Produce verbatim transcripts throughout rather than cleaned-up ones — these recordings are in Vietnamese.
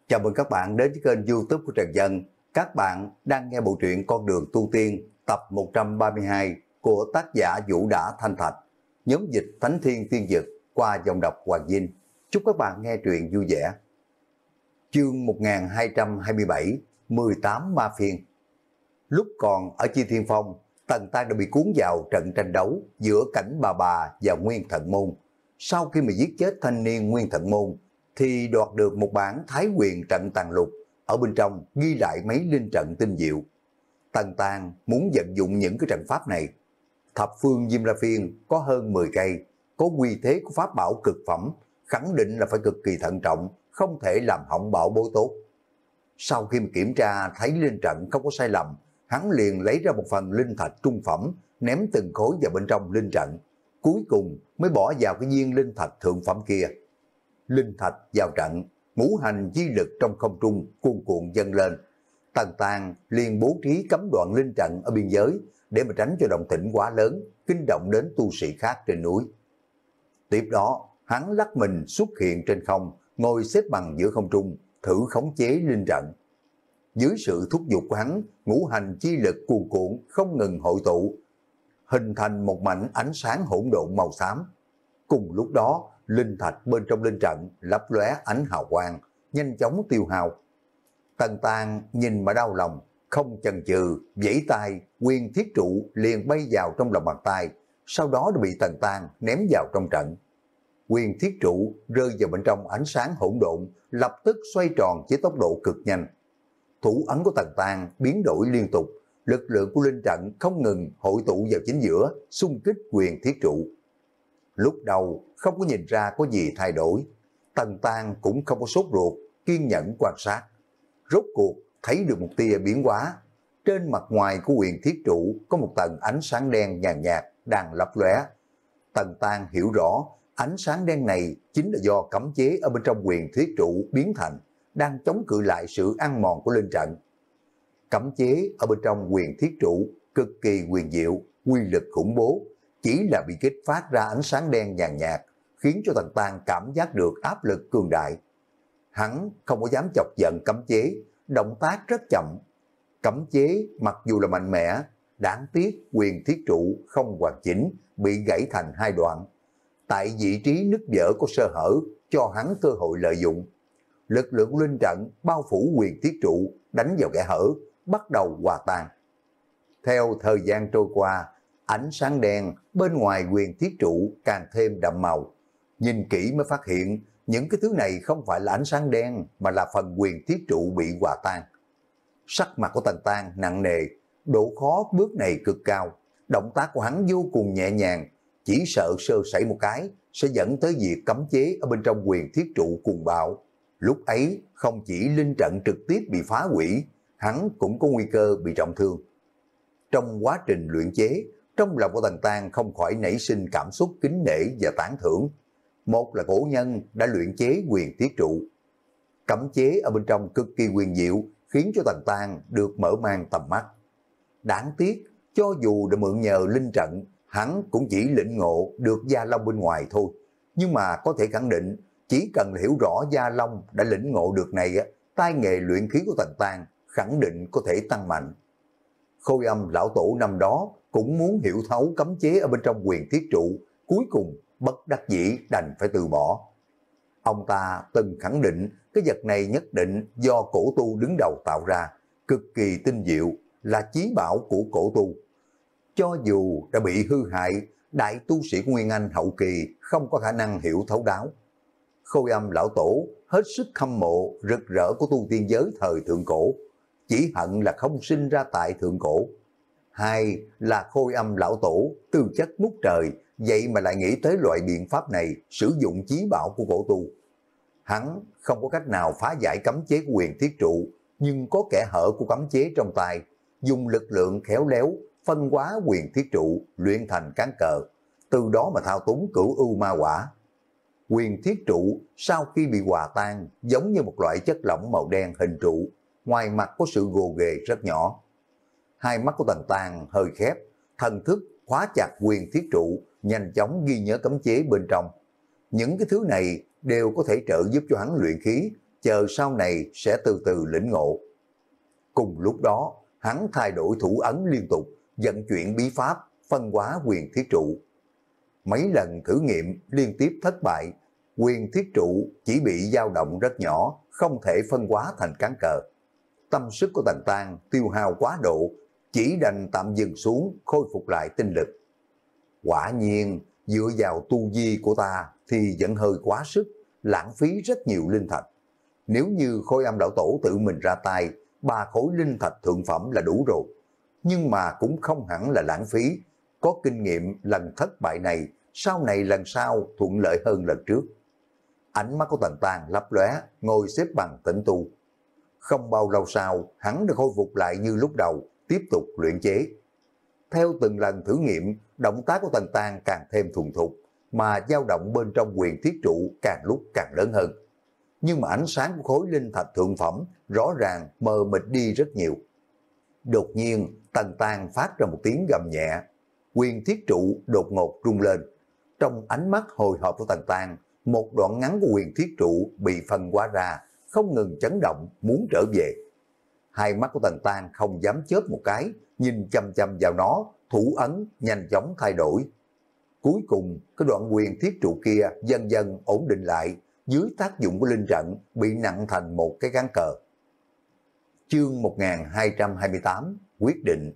Chào mừng các bạn đến với kênh YouTube của Trần Dân. Các bạn đang nghe bộ truyện Con đường tu tiên tập một trăm ba mươi hai của tác giả Vũ Đã Thanh Thạch, nhóm dịch Thánh Thiên Tiên Dực qua dòng đọc Hoàng Dinh. Chúc các bạn nghe truyện vui vẻ. Chương một nghìn hai trăm hai mươi bảy, mười tám Ma Phiên. Lúc còn ở Chi Thiên Phong, Tần Tăng đã bị cuốn vào trận tranh đấu giữa Cảnh Bà Bà và Nguyên Thận Môn. Sau khi mà giết chết thanh niên Nguyên Thận Môn, thì đoạt được một bản Thái Quyền trận tàn lục, ở bên trong ghi lại mấy linh trận tinh diệu. Tần Tăng muốn vận dụng những cái trận pháp này. Thập phương Diêm La Phiên có hơn mười cây, có quy thế của pháp bảo cực phẩm, khẳng định là phải cực kỳ thận trọng, không thể làm hỏng bảo bối tốt. Sau khi mà kiểm tra thấy linh trận không có sai lầm, hắn liền lấy ra một phần linh thạch trung phẩm, ném từng khối vào bên trong linh trận, cuối cùng mới bỏ vào cái viên linh thạch thượng phẩm kia. Linh thạch vào trận, ngũ hành chi lực trong không trung cuồn cuộn dâng lên. Tần Tăng liền bố trí cấm đoạn linh trận ở biên giới để mà tránh cho động tĩnh quá lớn, kinh động đến tu sĩ khác trên núi. Tiếp đó, hắn lắc mình xuất hiện trên không, ngồi xếp bằng giữa không trung, thử khống chế linh trận. Dưới sự thúc giục của hắn, ngũ hành chi lực cuồn cuộn không ngừng hội tụ, hình thành một mảnh ánh sáng hỗn độn màu xám. Cùng lúc đó, linh thạch bên trong linh trận lấp lóe ánh hào quang, nhanh chóng tiêu hao. Tần Tăng nhìn mà đau lòng, không chần chừ, vẫy tay, quyền thiết trụ liền bay vào trong lòng bàn tay, sau đó đã bị Tần Tăng ném vào trong trận. Quyền thiết trụ rơi vào bên trong ánh sáng hỗn độn, lập tức xoay tròn với tốc độ cực nhanh. Thủ ấn của Tần Tăng biến đổi liên tục, lực lượng của linh trận không ngừng hội tụ vào chính giữa, xung kích quyền thiết trụ. Lúc đầu không có nhìn ra có gì thay đổi, Tần Tăng cũng không có sốt ruột, kiên nhẫn quan sát. Rốt cuộc thấy được một tia biến hóa. Trên mặt ngoài của quyền thiết trụ có một tầng ánh sáng đen nhàn nhạt đang lấp lóe. Tần Tăng hiểu rõ ánh sáng đen này chính là do cấm chế ở bên trong quyền thiết trụ biến thành, đang chống cự lại sự ăn mòn của linh trận. Cấm chế ở bên trong quyền thiết trụ cực kỳ huyền diệu, quy lực khủng bố, chỉ là bị kích phát ra ánh sáng đen nhàn nhạt, khiến cho Tần Tăng cảm giác được áp lực cường đại. Hắn không có dám chọc giận cấm chế, động tác rất chậm. Cấm chế mặc dù là mạnh mẽ, đáng tiếc quyền thiết trụ không hoàn chỉnh, bị gãy thành hai đoạn. Tại vị trí nứt vỡ có sơ hở, cho hắn cơ hội lợi dụng. Lực lượng linh trận bao phủ quyền thiết trụ, đánh vào kẽ hở, bắt đầu hòa tan. Theo thời gian trôi qua, ánh sáng đen bên ngoài quyền thiết trụ càng thêm đậm màu. Nhìn kỹ mới phát hiện những cái thứ này không phải là ánh sáng đen mà là phần quyền thiết trụ bị hòa tan. Sắc mặt của Tần Tăng nặng nề, độ khó bước này cực cao. Động tác của hắn vô cùng nhẹ nhàng, chỉ sợ sơ sẩy một cái sẽ dẫn tới việc cấm chế ở bên trong quyền thiết trụ cuồng bạo. Lúc ấy không chỉ linh trận trực tiếp bị phá hủy, hắn cũng có nguy cơ bị trọng thương. Trong quá trình luyện chế, trong lòng của Tần Tăng không khỏi nảy sinh cảm xúc kính nể và tán thưởng. Một là cổ nhân đã luyện chế quyền thiết trụ. Cấm chế ở bên trong cực kỳ huyền diệu, khiến cho Tần Tăng được mở mang tầm mắt. Đáng tiếc, cho dù đã mượn nhờ linh trận, hắn cũng chỉ lĩnh ngộ được Gia Long bên ngoài thôi. Nhưng mà có thể khẳng định, chỉ cần hiểu rõ Gia Long đã lĩnh ngộ được này, tay nghề luyện khí của Tần Tăng khẳng định có thể tăng mạnh. Khôi Âm lão tổ năm đó cũng muốn hiểu thấu cấm chế ở bên trong quyền thiết trụ, cuối cùng bất đắc dĩ đành phải từ bỏ. Ông ta từng khẳng định cái vật này nhất định do cổ tu đứng đầu tạo ra, cực kỳ tinh diệu, là chí bảo của cổ tu. Cho dù đã bị hư hại, đại tu sĩ của Nguyên Anh hậu kỳ không có khả năng hiểu thấu đáo. Khôi Âm lão tổ hết sức hâm mộ rực rỡ của tu tiên giới thời thượng cổ, chỉ hận là không sinh ra tại thượng cổ. Hai là Khôi Âm lão tổ tư chất ngút trời, vậy mà lại nghĩ tới loại biện pháp này, sử dụng chí bảo của cổ tu. Hắn không có cách nào phá giải cấm chế của quyền thiết trụ, nhưng có kẽ hở của cấm chế trong tay, dùng lực lượng khéo léo phân hóa quyền thiết trụ luyện thành cán cờ, từ đó mà thao túng cửu ưu ma quả. Quyền thiết trụ sau khi bị hòa tan giống như một loại chất lỏng màu đen hình trụ, ngoài mặt có sự gồ ghề rất nhỏ. Hai mắt của Tần Tăng hơi khép, thần thức khóa chặt quyền thiết trụ, nhanh chóng ghi nhớ cấm chế bên trong. Những cái thứ này đều có thể trợ giúp cho hắn luyện khí, chờ sau này sẽ từ từ lĩnh ngộ. Cùng lúc đó, hắn thay đổi thủ ấn liên tục, vận chuyển bí pháp, phân hóa quyền thiết trụ. Mấy lần thử nghiệm liên tiếp thất bại, quyền thiết trụ chỉ bị dao động rất nhỏ, không thể phân hóa thành cán cờ. Tâm sức của Tần Tang tiêu hao quá độ, chỉ đành tạm dừng xuống, khôi phục lại tinh lực. Quả nhiên, dựa vào tu vi của ta thì vẫn hơi quá sức, lãng phí rất nhiều linh thạch. Nếu như Khôi Âm lão tổ tự mình ra tay, ba khối linh thạch thượng phẩm là đủ rồi. Nhưng mà cũng không hẳn là lãng phí, có kinh nghiệm lần thất bại này, sau này lần sau thuận lợi hơn lần trước. Ánh mắt của Tần Tang lấp lóe, ngồi xếp bằng tĩnh tu. Không bao lâu sau, hắn đã khôi phục lại như lúc đầu, tiếp tục luyện chế. Theo từng lần thử nghiệm, động tác của Tần Tang càng thêm thuần thục, mà dao động bên trong quyền thiết trụ càng lúc càng lớn hơn. Nhưng mà ánh sáng của khối linh thạch thượng phẩm rõ ràng mờ mịt đi rất nhiều. Đột nhiên, Tần Tang phát ra một tiếng gầm nhẹ, quyền thiết trụ đột ngột rung lên. Trong ánh mắt hồi hộp của Tần Tang, một đoạn ngắn của quyền thiết trụ bị phân hóa ra, không ngừng chấn động muốn trở về. Hai mắt của Tần Tang không dám chớp một cái, nhìn chăm chăm vào nó, thủ ấn nhanh chóng thay đổi. Cuối cùng, cái đoạn quyền thiết trụ kia dần dần ổn định lại, dưới tác dụng của linh trận bị nặng thành một cái cán cờ. Chương một nghìn hai trăm hai mươi tám, quyết định.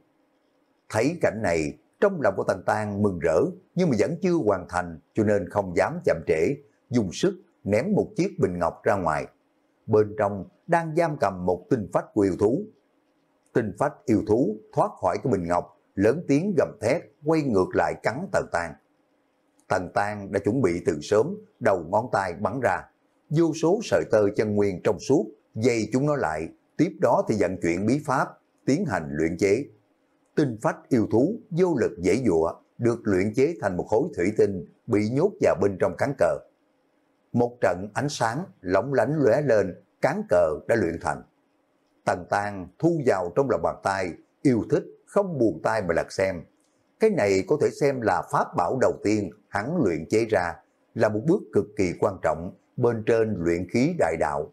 Thấy cảnh này, trong lòng của Tần Tang mừng rỡ, nhưng mà vẫn chưa hoàn thành, cho nên không dám chậm trễ, dùng sức ném một chiếc bình ngọc ra ngoài. Bên trong đang giam cầm một tinh phách của yêu thú. Tinh phách yêu thú thoát khỏi cái bình ngọc, lớn tiếng gầm thét, quay ngược lại cắn Tần Tang. Tần Tang đã chuẩn bị từ sớm, đầu ngón tay bắn ra, vô số sợi tơ chân nguyên trong suốt, dây chúng nó lại, tiếp đó thì vận chuyển bí pháp, tiến hành luyện chế. Tinh phách yêu thú vô lực dễ dụa, được luyện chế thành một khối thủy tinh, bị nhốt vào bên trong cán cờ. Một trận ánh sáng lóng lánh lóe lên, cán cờ đã luyện thành. Tần Tang thu vào trong lòng bàn tay, yêu thích, không buồn tay mà lật xem. Cái này có thể xem là pháp bảo đầu tiên hắn luyện chế ra, là một bước cực kỳ quan trọng bên trên luyện khí đại đạo.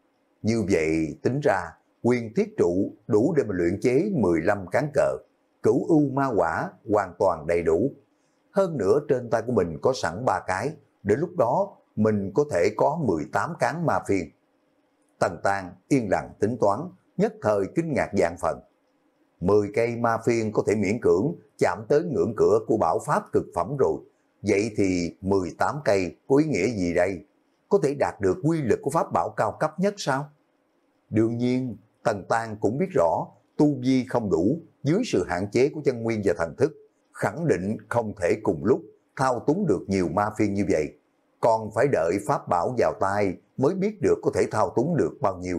Như vậy tính ra, quyền thiết trụ đủ để mà luyện chế mười lăm cán cờ, cửu ưu ma quả hoàn toàn đầy đủ. Hơn nữa trên tay của mình có sẵn ba cái, đến lúc đó mình có thể có mười tám cán ma phiên. Tần Tang yên lặng tính toán, nhất thời kinh ngạc vạn phần. mười cây ma phiên có thể miễn cưỡng chạm tới ngưỡng cửa của bảo pháp cực phẩm rồi. Vậy thì mười tám cây có ý nghĩa gì đây? Có thể đạt được quy lực của pháp bảo cao cấp nhất sao? Đương nhiên, Tần Tang cũng biết rõ, tu vi không đủ, dưới sự hạn chế của chân nguyên và thần thức, khẳng định không thể cùng lúc thao túng được nhiều ma phiên như vậy. Còn phải đợi pháp bảo vào tay mới biết được có thể thao túng được bao nhiêu.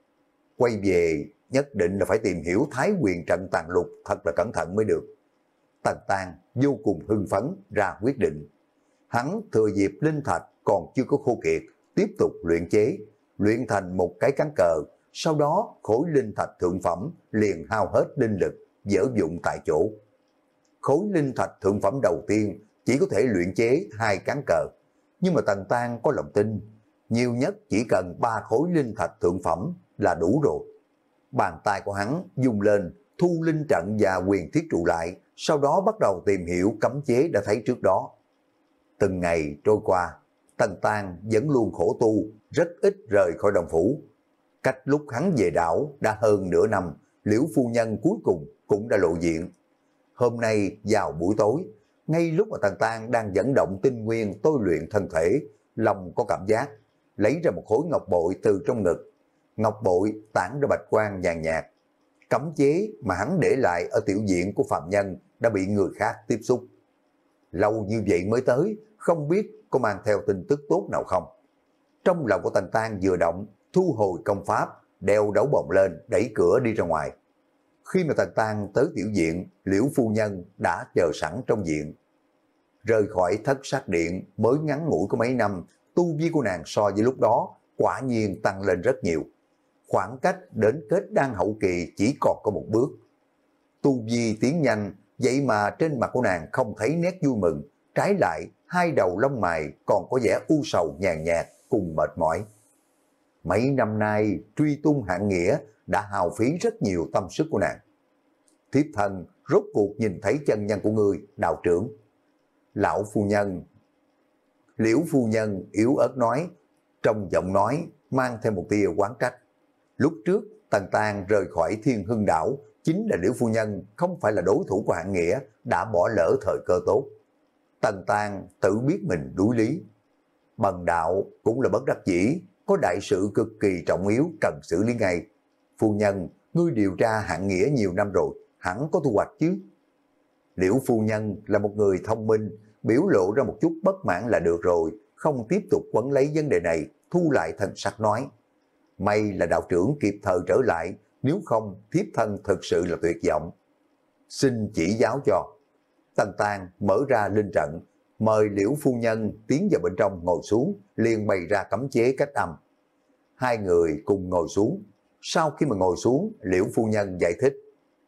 Quay về, nhất định là phải tìm hiểu Thái Quyền trận tàn lục thật là cẩn thận mới được. Tần Tang vô cùng hưng phấn ra quyết định. Hắn thừa dịp linh thạch còn chưa có khô kiệt, tiếp tục luyện chế, luyện thành một cái cán cờ, sau đó khối linh thạch thượng phẩm liền hao hết linh lực, dở dụng tại chỗ. Khối linh thạch thượng phẩm đầu tiên chỉ có thể luyện chế hai cán cờ, nhưng mà Tần Tang có lòng tin, nhiều nhất chỉ cần ba khối linh thạch thượng phẩm là đủ rồi. Bàn tay của hắn dùng lên, thu linh trận và quyền thiết trụ lại, sau đó bắt đầu tìm hiểu cấm chế đã thấy trước đó. Từng ngày trôi qua, Tần Tang vẫn luôn khổ tu, rất ít rời khỏi đồng phủ. Cách lúc hắn về đảo đã hơn nửa năm, Liễu phu nhân cuối cùng cũng đã lộ diện. Hôm nay vào buổi tối, ngay lúc mà Tần Tang đang dẫn động tinh nguyên tôi luyện thân thể, lòng có cảm giác, lấy ra một khối ngọc bội từ trong ngực. Ngọc bội tản ra bạch quang nhàn nhạt. Cấm chế mà hắn để lại ở tiểu viện của phạm nhân đã bị người khác tiếp xúc. Lâu như vậy mới tới, không biết có mang theo tin tức tốt nào không. Trong lòng của Tần Tang vừa động, thu hồi công pháp, đeo đấu bồng lên, đẩy cửa đi ra ngoài. Khi mà Tần Tang tới tiểu viện, Liễu phu nhân đã chờ sẵn trong viện. Rời khỏi thất sát điện mới ngắn ngủi có mấy năm, tu vi của nàng so với lúc đó quả nhiên tăng lên rất nhiều. Khoảng cách đến kết đan hậu kỳ chỉ còn có một bước. Tu vi tiến nhanh, vậy mà trên mặt của nàng không thấy nét vui mừng, trái lại hai đầu lông mày còn có vẻ u sầu nhàn nhạt cùng mệt mỏi. Mấy năm nay truy tung Hạng Nghĩa đã hao phí rất nhiều tâm sức của nàng. Thiếp thân rốt cuộc nhìn thấy chân nhân của ngươi, đạo trưởng. Lão phu nhân, Liễu phu nhân yếu ớt nói, trong giọng nói mang thêm một tia oán trách. Lúc trước Tần Tang rời khỏi Thiên Hưng đảo, chính là Liễu phu nhân không phải là đối thủ của Hạng Nghĩa, đã bỏ lỡ thời cơ tốt. Tần Tang tự biết mình đuối lý. Bần đạo cũng là bất đắc dĩ, có đại sự cực kỳ trọng yếu cần xử lý ngay. Phu nhân, ngươi điều tra Hạng Nghĩa nhiều năm rồi, hẳn có thu hoạch chứ. Liễu phu nhân là một người thông minh, biểu lộ ra một chút bất mãn là được rồi, không tiếp tục quấn lấy vấn đề này, thu lại thần sắc nói. May là đạo trưởng kịp thời trở lại, nếu không thiếp thân thực sự là tuyệt vọng. Xin chỉ giáo cho. Tần Tang mở ra linh trận, mời Liễu phu nhân tiến vào bên trong ngồi xuống, liền bày ra cấm chế cách âm. Hai người cùng ngồi xuống. Sau khi mà ngồi xuống, Liễu phu nhân giải thích.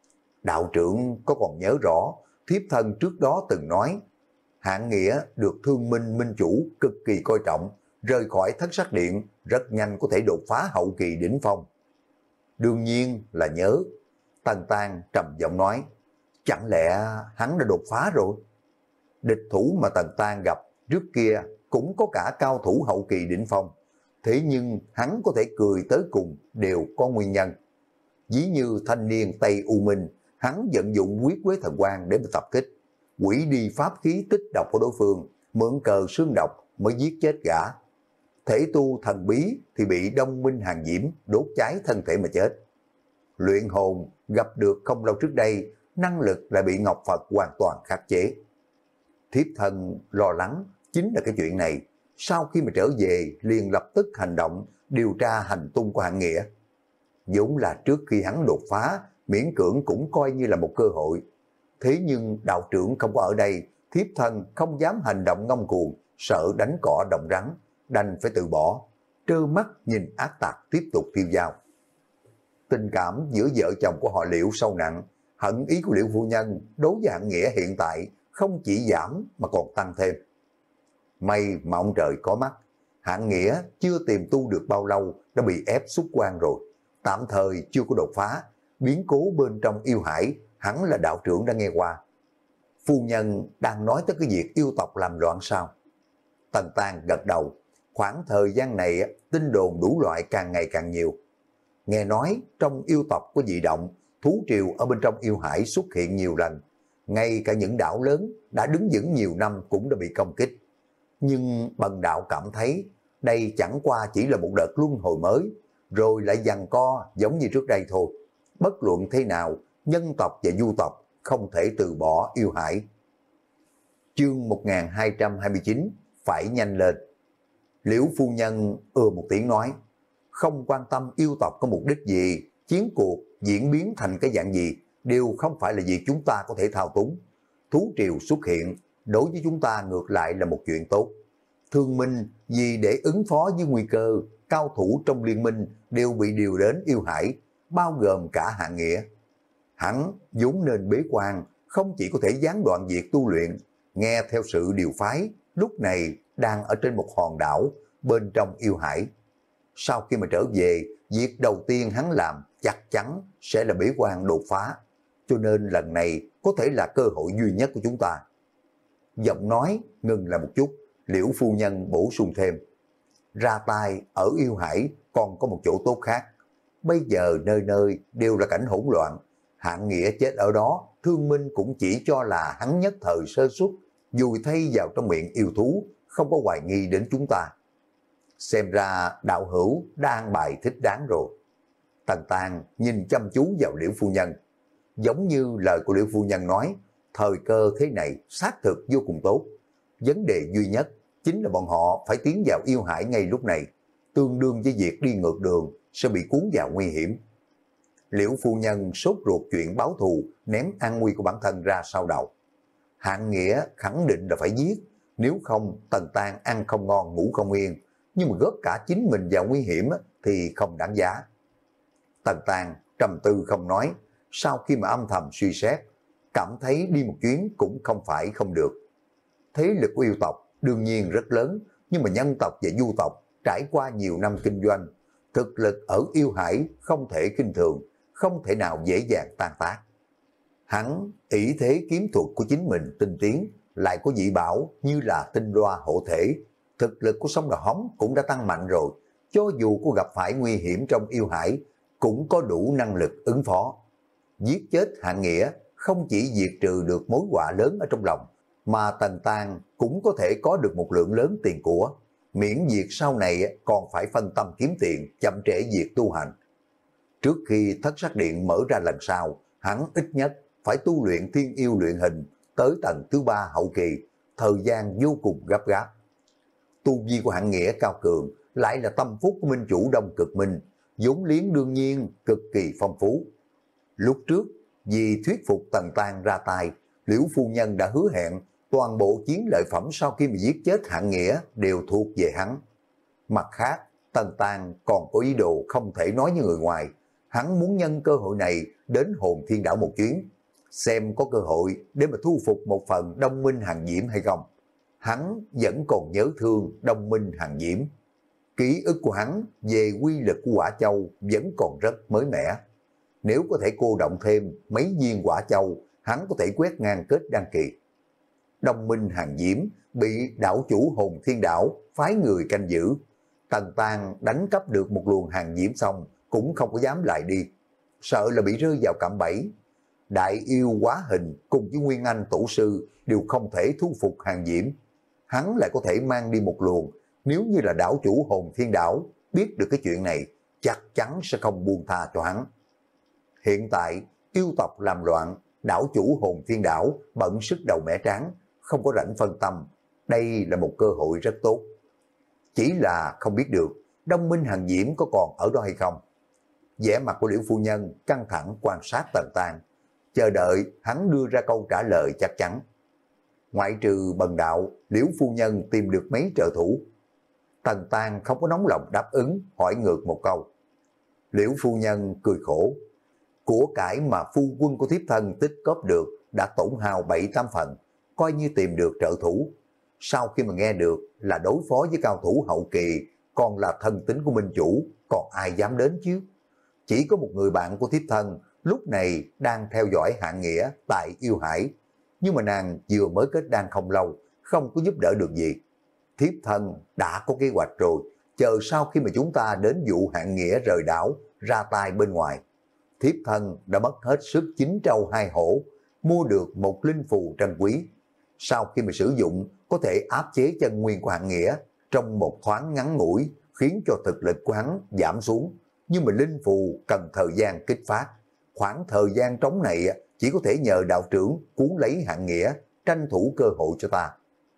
Đạo trưởng có còn nhớ rõ, thiếp thân trước đó từng nói, Hạng Nghĩa được Thương Minh Minh chủ cực kỳ coi trọng, rời khỏi Thất Sắc Điện, rất nhanh có thể đột phá hậu kỳ đỉnh phong. Đương nhiên là nhớ. Tần Tang trầm giọng nói, chẳng lẽ hắn đã đột phá rồi? Địch thủ mà Tần Tang gặp trước kia cũng có cả cao thủ hậu kỳ đỉnh phong, thế nhưng hắn có thể cười tới cùng đều có nguyên nhân. Ví như thanh niên Tây U Minh, hắn vận dụng quyết quế thần quang để mà tập kích, quỷ đi pháp khí tích độc của đối phương, mượn cờ xương độc mới giết chết gã. Thể tu thần bí thì bị Đông Minh Hàng Diễm đốt cháy thân thể mà chết. Luyện hồn gặp được không lâu trước đây, năng lực lại bị Ngọc Phật hoàn toàn khắc chế. Thiếp thân lo lắng chính là cái chuyện này. Sau khi mà trở về liền lập tức hành động điều tra hành tung của Hạng Nghĩa. Vốn là trước khi hắn đột phá, miễn cưỡng cũng coi như là một cơ hội. Thế nhưng đạo trưởng không có ở đây, thiếp thân không dám hành động ngông cuồng, sợ đánh cỏ động rắn, đành phải từ bỏ, trơ mắt nhìn ác tặc tiếp tục tiêu dao. Tình cảm giữa vợ chồng của họ Liễu sâu nặng, hận ý của Liễu phu nhân đối với Hạng Nghĩa hiện tại không chỉ giảm mà còn tăng thêm. May mà ông trời có mắt, Hạng Nghĩa chưa tìm tu được bao lâu đã bị ép xuất quan rồi, tạm thời chưa có đột phá. Biến cố bên trong yêu hải hẳn là đạo trưởng đã nghe qua. Phu nhân đang nói tới cái việc yêu tộc làm loạn sao? Tần Tang gật đầu. Khoảng thời gian này tin đồn đủ loại càng ngày càng nhiều. Nghe nói trong yêu tộc có dị động, thú triều ở bên trong yêu hải xuất hiện nhiều lần. Ngay cả những đảo lớn đã đứng vững nhiều năm cũng đã bị công kích. Nhưng bần đạo cảm thấy đây chẳng qua chỉ là một đợt luân hồi mới, rồi lại giằng co giống như trước đây thôi. Bất luận thế nào, nhân tộc và du tộc không thể từ bỏ yêu hải. Chương một nghìn hai trăm hai mươi chín, phải nhanh lên. Liễu phu nhân ưa một tiếng nói, không quan tâm yêu tộc có mục đích gì, chiến cuộc diễn biến thành cái dạng gì, đều không phải là việc chúng ta có thể thao túng. Thú triều xuất hiện, đối với chúng ta ngược lại là một chuyện tốt. Thương Minh vì để ứng phó với nguy cơ, cao thủ trong liên minh đều bị điều đến yêu hải, bao gồm cả Hạng Nghĩa. Hắn vốn nên bế quan, không chỉ có thể gián đoạn việc tu luyện, nghe theo sự điều phái, lúc này đang ở trên một hòn đảo bên trong yêu hải. Sau khi mà trở về, việc đầu tiên hắn làm chắc chắn sẽ là bế quan đột phá, cho nên lần này có thể là cơ hội duy nhất của chúng ta. Giọng nói ngừng lại một chút, Liễu phu nhân bổ sung thêm, ra tay ở yêu hải còn có một chỗ tốt khác. Bây giờ nơi nơi đều là cảnh hỗn loạn, Hạng Nghĩa chết ở đó, Thương Minh cũng chỉ cho là hắn nhất thời sơ suất, dùi thay vào trong miệng yêu thú, không có hoài nghi đến chúng ta. Xem ra đạo hữu đang bài thích đáng rồi. Tần Tang nhìn chăm chú vào Liễu phu nhân, giống như lời của Liễu phu nhân nói, thời cơ thế này xác thực vô cùng tốt. Vấn đề duy nhất chính là bọn họ phải tiến vào yêu hải ngay lúc này, tương đương với việc đi ngược đường sẽ bị cuốn vào nguy hiểm. Liễu phu nhân sốt ruột chuyện báo thù, ném an nguy của bản thân ra sau đầu. Hạng Nghĩa khẳng định là phải giết, nếu không Tần Tang ăn không ngon ngủ không yên, nhưng mà góp cả chính mình vào nguy hiểm thì không đáng giá. Tần Tang trầm tư không nói, sau khi mà âm thầm suy xét, cảm thấy đi một chuyến cũng không phải không được. Thế lực của yêu tộc đương nhiên rất lớn, nhưng mà nhân tộc và du tộc trải qua nhiều năm kinh doanh, Thực lực ở yêu hải không thể kinh thường, không thể nào dễ dàng tan tác. Hắn ỷ thế kiếm thuật của chính mình tinh tiến, lại có dị bảo như là tinh loa hộ thể. Thực lực của sông Đào Hống cũng đã tăng mạnh rồi, cho dù có gặp phải nguy hiểm trong yêu hải, cũng có đủ năng lực ứng phó. Giết chết Hạng Nghĩa không chỉ diệt trừ được mối họa lớn ở trong lòng, mà Tần Tang cũng có thể có được một lượng lớn tiền của, miễn việc sau này còn phải phân tâm kiếm tiền, chậm trễ việc tu hành. Trước khi thất sắc điện mở ra lần sau, hắn ít nhất phải tu luyện thiên yêu luyện hình tới tầng thứ ba hậu kỳ, thời gian vô cùng gấp gáp. Tu vi của Hạng Nghĩa cao cường, lại là tâm phúc của minh chủ Đông Cực Minh, vốn liếng đương nhiên cực kỳ phong phú. Lúc trước, vì thuyết phục Tần Tang ra tay, Liễu phu nhân đã hứa hẹn toàn bộ chiến lợi phẩm sau khi mà giết chết Hạng Nghĩa đều thuộc về hắn. Mặt khác, Tần Tang còn có ý đồ không thể nói với người ngoài. Hắn muốn nhân cơ hội này đến Hồn Thiên Đảo một chuyến, xem có cơ hội để mà thu phục một phần Đông Minh Hàn Diễm hay không. Hắn vẫn còn nhớ thương Đông Minh Hàn Diễm. Ký ức của hắn về quy lực của quả châu vẫn còn rất mới mẻ. Nếu có thể cô động thêm mấy viên quả châu, hắn có thể quét ngang kết đăng kỳ. Đông Minh Hàn Diễm bị đảo chủ Hồn Thiên Đảo phái người canh giữ. Tần Tang đánh cắp được một luồng Hàn Diễm xong cũng không có dám lại đi, sợ là bị rơi vào cạm bẫy. Đại yêu hóa hình cùng với Nguyên Anh tổ sư đều không thể thu phục Hàn Diễm. Hắn lại có thể mang đi một luồng, nếu như là đảo chủ Hồn Thiên Đảo biết được cái chuyện này, chắc chắn sẽ không buông tha cho hắn. Hiện tại, yêu tộc làm loạn, đảo chủ Hồn Thiên Đảo bận sức đầu mẻ tráng, không có rảnh phân tâm. Đây là một cơ hội rất tốt. Chỉ là không biết được Đông Minh Hàn Diễm có còn ở đó hay không. Vẻ mặt của Liễu phu nhân căng thẳng quan sát Tần Tang, chờ đợi hắn đưa ra câu trả lời chắc chắn. Ngoại trừ Bần Đạo, Liễu phu nhân tìm được mấy trợ thủ. Tần Tang không có nóng lòng đáp ứng, hỏi ngược một câu. Liễu phu nhân cười khổ. Của cải mà phu quân của thiếp thân tích cóp được đã tổn hao bảy tám phần, coi như tìm được trợ thủ. Sau khi mà nghe được là đối phó với cao thủ hậu kỳ, còn là thân tín của minh chủ, còn ai dám đến chứ? Chỉ có một người bạn của thiếp thân lúc này đang theo dõi Hạng Nghĩa tại yêu hải, nhưng mà nàng vừa mới kết đan không lâu, không có giúp đỡ được gì. Thiếp thân đã có kế hoạch rồi, chờ sau khi mà chúng ta đến vụ Hạng Nghĩa rời đảo, ra tay bên ngoài. Thiếp thân đã mất hết sức chín trâu hai hổ, mua được một linh phù trân quý. Sau khi mà sử dụng, có thể áp chế chân nguyên của Hạng Nghĩa trong một thoáng ngắn ngủi, khiến cho thực lực của hắn giảm xuống. Nhưng mà linh phù cần thời gian kích phát. Khoảng thời gian trống này chỉ có thể nhờ đạo trưởng cuốn lấy Hạng Nghĩa, tranh thủ cơ hội cho ta.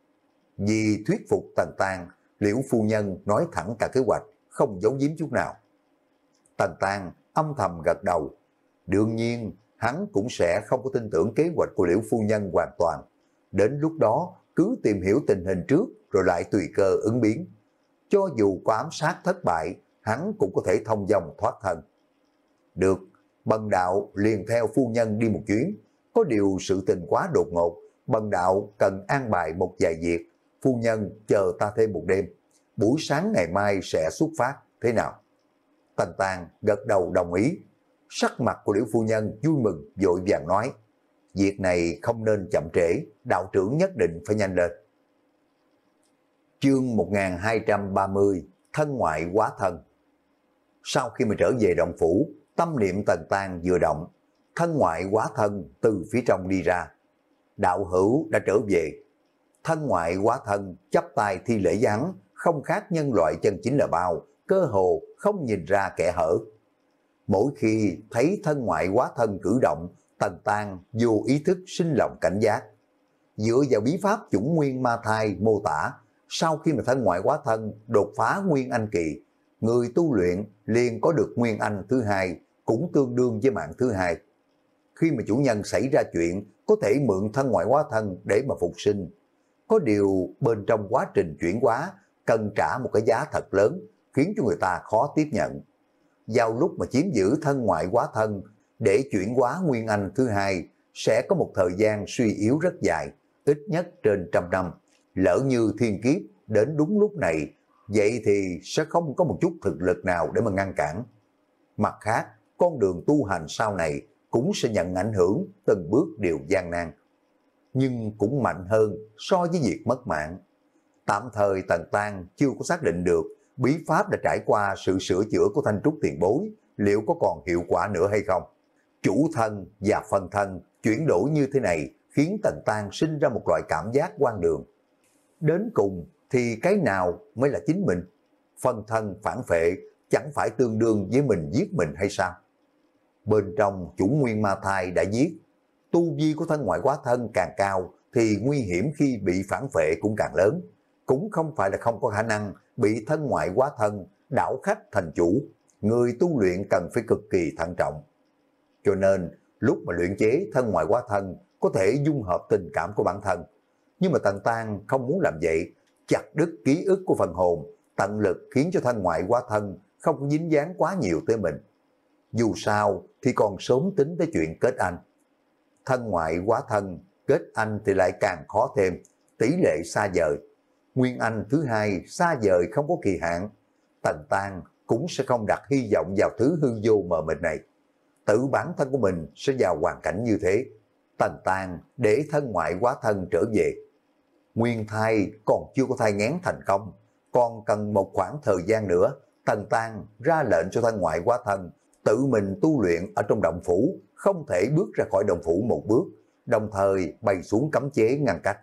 Vì thuyết phục Tần Tang, Liễu phu nhân nói thẳng cả kế hoạch, không giấu giếm chút nào. Tần Tang âm thầm gật đầu. Đương nhiên, hắn cũng sẽ không có tin tưởng kế hoạch của Liễu phu nhân hoàn toàn. Đến lúc đó, cứ tìm hiểu tình hình trước rồi lại tùy cơ ứng biến. Cho dù có ám sát thất bại, hắn cũng có thể thông dong thoát thân. Được, Bần Đạo liền theo phu nhân đi một chuyến. Có điều sự tình quá đột ngột, Bần Đạo cần an bài một vài việc. Phu nhân chờ ta thêm một đêm. Buổi sáng ngày mai sẽ xuất phát, thế nào? Tần Tang gật đầu đồng ý. Sắc mặt của Liễu phu nhân vui mừng vội vàng nói, việc này không nên chậm trễ, đạo trưởng nhất định phải nhanh lên. Chương một nghìn hai trăm ba mươi, thân ngoại hóa thân. Sau khi mà trở về động phủ, tâm niệm Tần Tang vừa động, thân ngoại hóa thân từ phía trong đi ra. Đạo hữu đã trở về. Thân ngoại hóa thân chắp tay thi lễ với hắn, không khác nhân loại chân chính là bao, cơ hồ không nhìn ra kẻ hở. Mỗi khi thấy thân ngoại hóa thân cử động, Tần Tang vô ý thức sinh lòng cảnh giác. Dựa vào bí pháp chủng nguyên ma thai mô tả, sau khi mà thân ngoại hóa thân đột phá nguyên anh kỳ, người tu luyện liền có được nguyên anh thứ hai, cũng tương đương với mạng thứ hai. Khi mà chủ nhân xảy ra chuyện, có thể mượn thân ngoại hóa thân để mà phục sinh. Có điều bên trong quá trình chuyển hóa, cần trả một cái giá thật lớn, khiến cho người ta khó tiếp nhận. Vào lúc mà chiếm giữ thân ngoại hóa thân, để chuyển hóa nguyên anh thứ hai, sẽ có một thời gian suy yếu rất dài, ít nhất trên trăm năm. Lỡ như thiên kiếp đến đúng lúc này, vậy thì sẽ không có một chút thực lực nào để mà ngăn cản. Mặt khác, con đường tu hành sau này cũng sẽ nhận ảnh hưởng, từng bước đều gian nan. Nhưng cũng mạnh hơn so với việc mất mạng. Tạm thời Tần Tan chưa có xác định được bí pháp đã trải qua sự sửa chữa của Thanh Trúc tiền bối, liệu có còn hiệu quả nữa hay không. Chủ thân và phân thân chuyển đổi như thế này khiến Tần Tan sinh ra một loại cảm giác quan đường. Đến cùng thì cái nào mới là chính mình? Phân thân phản phệ chẳng phải tương đương với mình giết mình hay sao? Bên trong chủ nguyên ma thai đã giết, tu vi của thân ngoại hóa thân càng cao thì nguy hiểm khi bị phản phệ cũng càng lớn. Cũng không phải là không có khả năng bị thân ngoại hóa thân đảo khách thành chủ, người tu luyện cần phải cực kỳ thận trọng. Cho nên lúc mà luyện chế thân ngoại hóa thân có thể dung hợp tình cảm của bản thân. Nhưng mà Tần Tan không muốn làm vậy, chặt đứt ký ức của phần hồn, tận lực khiến cho thân ngoại hóa thân không có dính dáng quá nhiều tới mình. Dù sao thì còn sớm tính tới chuyện kết anh. Thân ngoại hóa thân, kết anh thì lại càng khó thêm, tỷ lệ xa vời. Nguyên anh thứ hai xa vời không có kỳ hạn. Tần Tan cũng sẽ không đặt hy vọng vào thứ hư vô mờ mịt này. Tự bản thân của mình sẽ vào hoàn cảnh như thế. Tần Tan để thân ngoại hóa thân trở về. Nguyên thai còn chưa có thai nghén thành công, còn cần một khoảng thời gian nữa. Tần Tan ra lệnh cho thân ngoại hóa thân tự mình tu luyện ở trong động phủ, không thể bước ra khỏi động phủ một bước, đồng thời bay xuống cấm chế ngăn cách.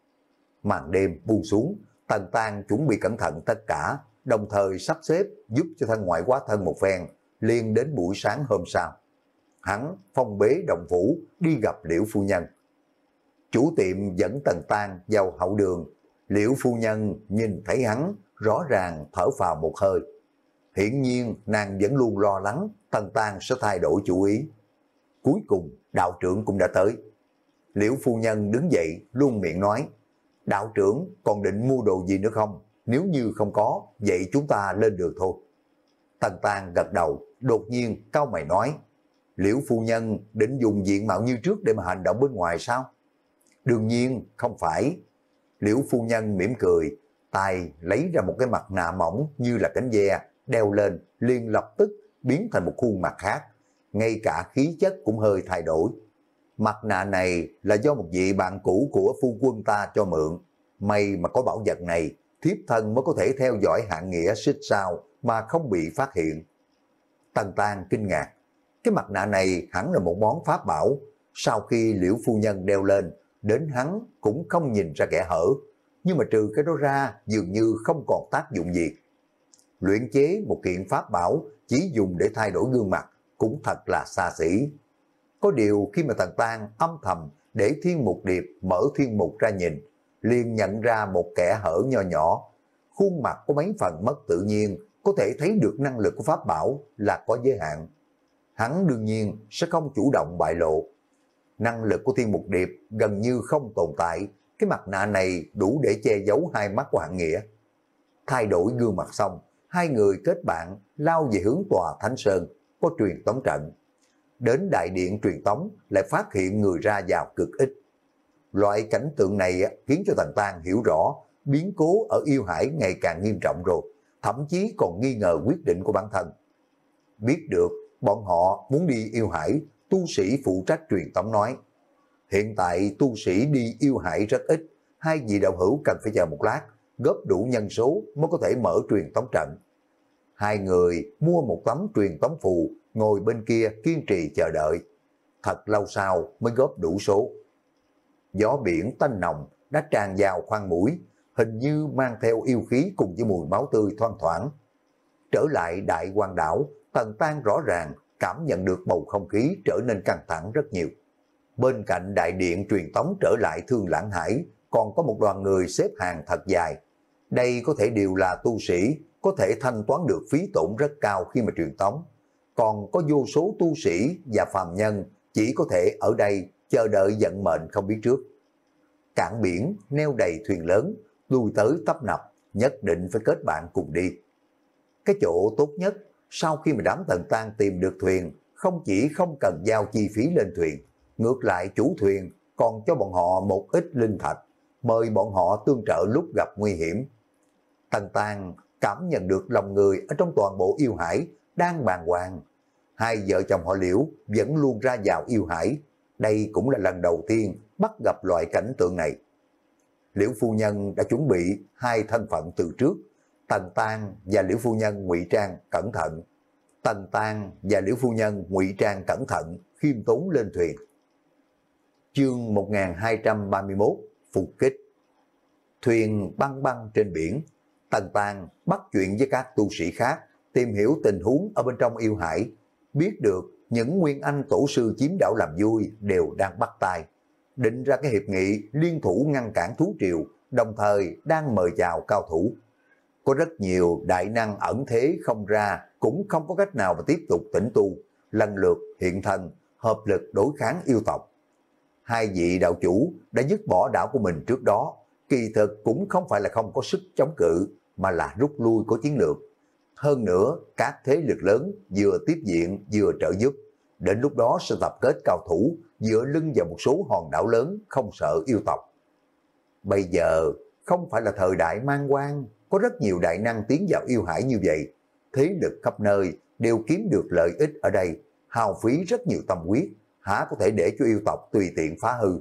Màn đêm buông xuống, Tần Tan chuẩn bị cẩn thận tất cả, đồng thời sắp xếp giúp cho thân ngoại hóa thân một phen, liền đến buổi sáng hôm sau. Hắn phong bế động phủ đi gặp Liễu phu nhân. Chủ tiệm dẫn Tần Tan vào hậu đường. Liễu phu nhân nhìn thấy hắn, rõ ràng thở phào một hơi. Hiển nhiên nàng vẫn luôn lo lắng Tần Tan sẽ thay đổi chủ ý. Cuối cùng đạo trưởng cũng đã tới. Liễu phu nhân đứng dậy luôn miệng nói, đạo trưởng còn định mua đồ gì nữa không? Nếu như không có, vậy chúng ta lên đường thôi. Tần Tan gật đầu, đột nhiên cau mày nói, Liễu phu nhân định dùng diện mạo như trước để mà hành động bên ngoài sao? Đương nhiên không phải. Liễu phu nhân mỉm cười, tay lấy ra một cái mặt nạ mỏng như là cánh ve, đeo lên, liền lập tức biến thành một khuôn mặt khác. Ngay cả khí chất cũng hơi thay đổi. Mặt nạ này là do một vị bạn cũ của phu quân ta cho mượn. May mà có bảo vật này, thiếp thân mới có thể theo dõi hạng nghĩa xích sao mà không bị phát hiện. Tần Tan kinh ngạc. Cái mặt nạ này hẳn là một món pháp bảo. Sau khi Liễu phu nhân đeo lên, đến hắn cũng không nhìn ra kẻ hở. Nhưng mà trừ cái đó ra, dường như không còn tác dụng gì. Luyện chế một kiện pháp bảo chỉ dùng để thay đổi gương mặt, cũng thật là xa xỉ. Có điều khi mà Tần Tan âm thầm để Thiên Mục Điệp mở Thiên Mục ra nhìn, liền nhận ra một kẻ hở nho nhỏ. Khuôn mặt có mấy phần mất tự nhiên, có thể thấy được năng lực của pháp bảo là có giới hạn. Hắn đương nhiên sẽ không chủ động bại lộ. Năng lực của Thiên Mục Điệp gần như không tồn tại, cái mặt nạ này đủ để che giấu hai mắt của hạng nghĩa. Thay đổi gương mặt xong, hai người kết bạn lao về hướng tòa Thánh Sơn, có truyền tống trận. Đến đại điện truyền tống lại phát hiện người ra vào cực ít. Loại cảnh tượng này khiến cho Tần Tan hiểu rõ biến cố ở yêu hải ngày càng nghiêm trọng rồi, thậm chí còn nghi ngờ quyết định của bản thân. Biết được bọn họ muốn đi yêu hải, tu sĩ phụ trách truyền tống nói, hiện tại tu sĩ đi yêu hải rất ít, hai vị đạo hữu cần phải chờ một lát, góp đủ nhân số mới có thể mở truyền tống trận. Hai người mua một tấm truyền tống phù, ngồi bên kia kiên trì chờ đợi. Thật lâu sau mới góp đủ số. Gió biển tanh nồng đã tràn vào khoang mũi, hình như mang theo yêu khí cùng với mùi máu tươi thoang thoảng. Trở lại Đại Quan đảo, Tần Tan rõ ràng cảm nhận được bầu không khí trở nên căng thẳng rất nhiều. Bên cạnh đại điện truyền tống trở lại Thương Lãng Hải, còn có một đoàn người xếp hàng thật dài. Đây có thể đều là tu sĩ, có thể thanh toán được phí tổn rất cao khi mà truyền tống. Còn có vô số tu sĩ và phàm nhân chỉ có thể ở đây chờ đợi vận mệnh không biết trước. Cảng biển neo đầy thuyền lớn, lui tới tấp nập, nhất định phải kết bạn cùng đi. Cái chỗ tốt nhất, sau khi mà đám Tần Tan tìm được thuyền, không chỉ không cần giao chi phí lên thuyền, ngược lại chủ thuyền còn cho bọn họ một ít linh thạch, mời bọn họ tương trợ lúc gặp nguy hiểm. Tần Tan cảm nhận được lòng người ở trong toàn bộ yêu hải đang bàng hoàng. Hai vợ chồng họ Liễu vẫn luôn ra vào yêu hải, đây cũng là lần đầu tiên bắt gặp loại cảnh tượng này. Liễu phu nhân đã chuẩn bị hai thân phận từ trước, Tần Tang và Liễu phu nhân ngụy trang cẩn thận. Tần Tang và Liễu phu nhân ngụy trang cẩn thận, khiêm tốn lên thuyền. Chương một nghìn hai trăm ba mươi mốt, phục kích. Thuyền băng băng trên biển, Tần Tang bắt chuyện với các tu sĩ khác, tìm hiểu tình huống ở bên trong yêu hải, biết được những nguyên anh tổ sư chiếm đảo làm vui đều đang bắt tay, định ra cái hiệp nghị liên thủ ngăn cản thú triều, đồng thời đang mời chào cao thủ. Có rất nhiều đại năng ẩn thế không ra, cũng không có cách nào mà tiếp tục tĩnh tu, lần lượt hiện thân, hợp lực đối kháng yêu tộc. Hai vị đạo chủ đã dứt bỏ đảo của mình trước đó, kỳ thực cũng không phải là không có sức chống cự, mà là rút lui có chiến lược. Hơn nữa, các thế lực lớn vừa tiếp diện vừa trợ giúp, đến lúc đó sẽ tập kết cao thủ, dựa lưng vào một số hòn đảo lớn không sợ yêu tộc. Bây giờ không phải là thời đại man hoang, có rất nhiều đại năng tiến vào yêu hải như vậy, thế lực khắp nơi đều kiếm được lợi ích ở đây, hao phí rất nhiều tâm huyết, há có thể để cho yêu tộc tùy tiện phá hư.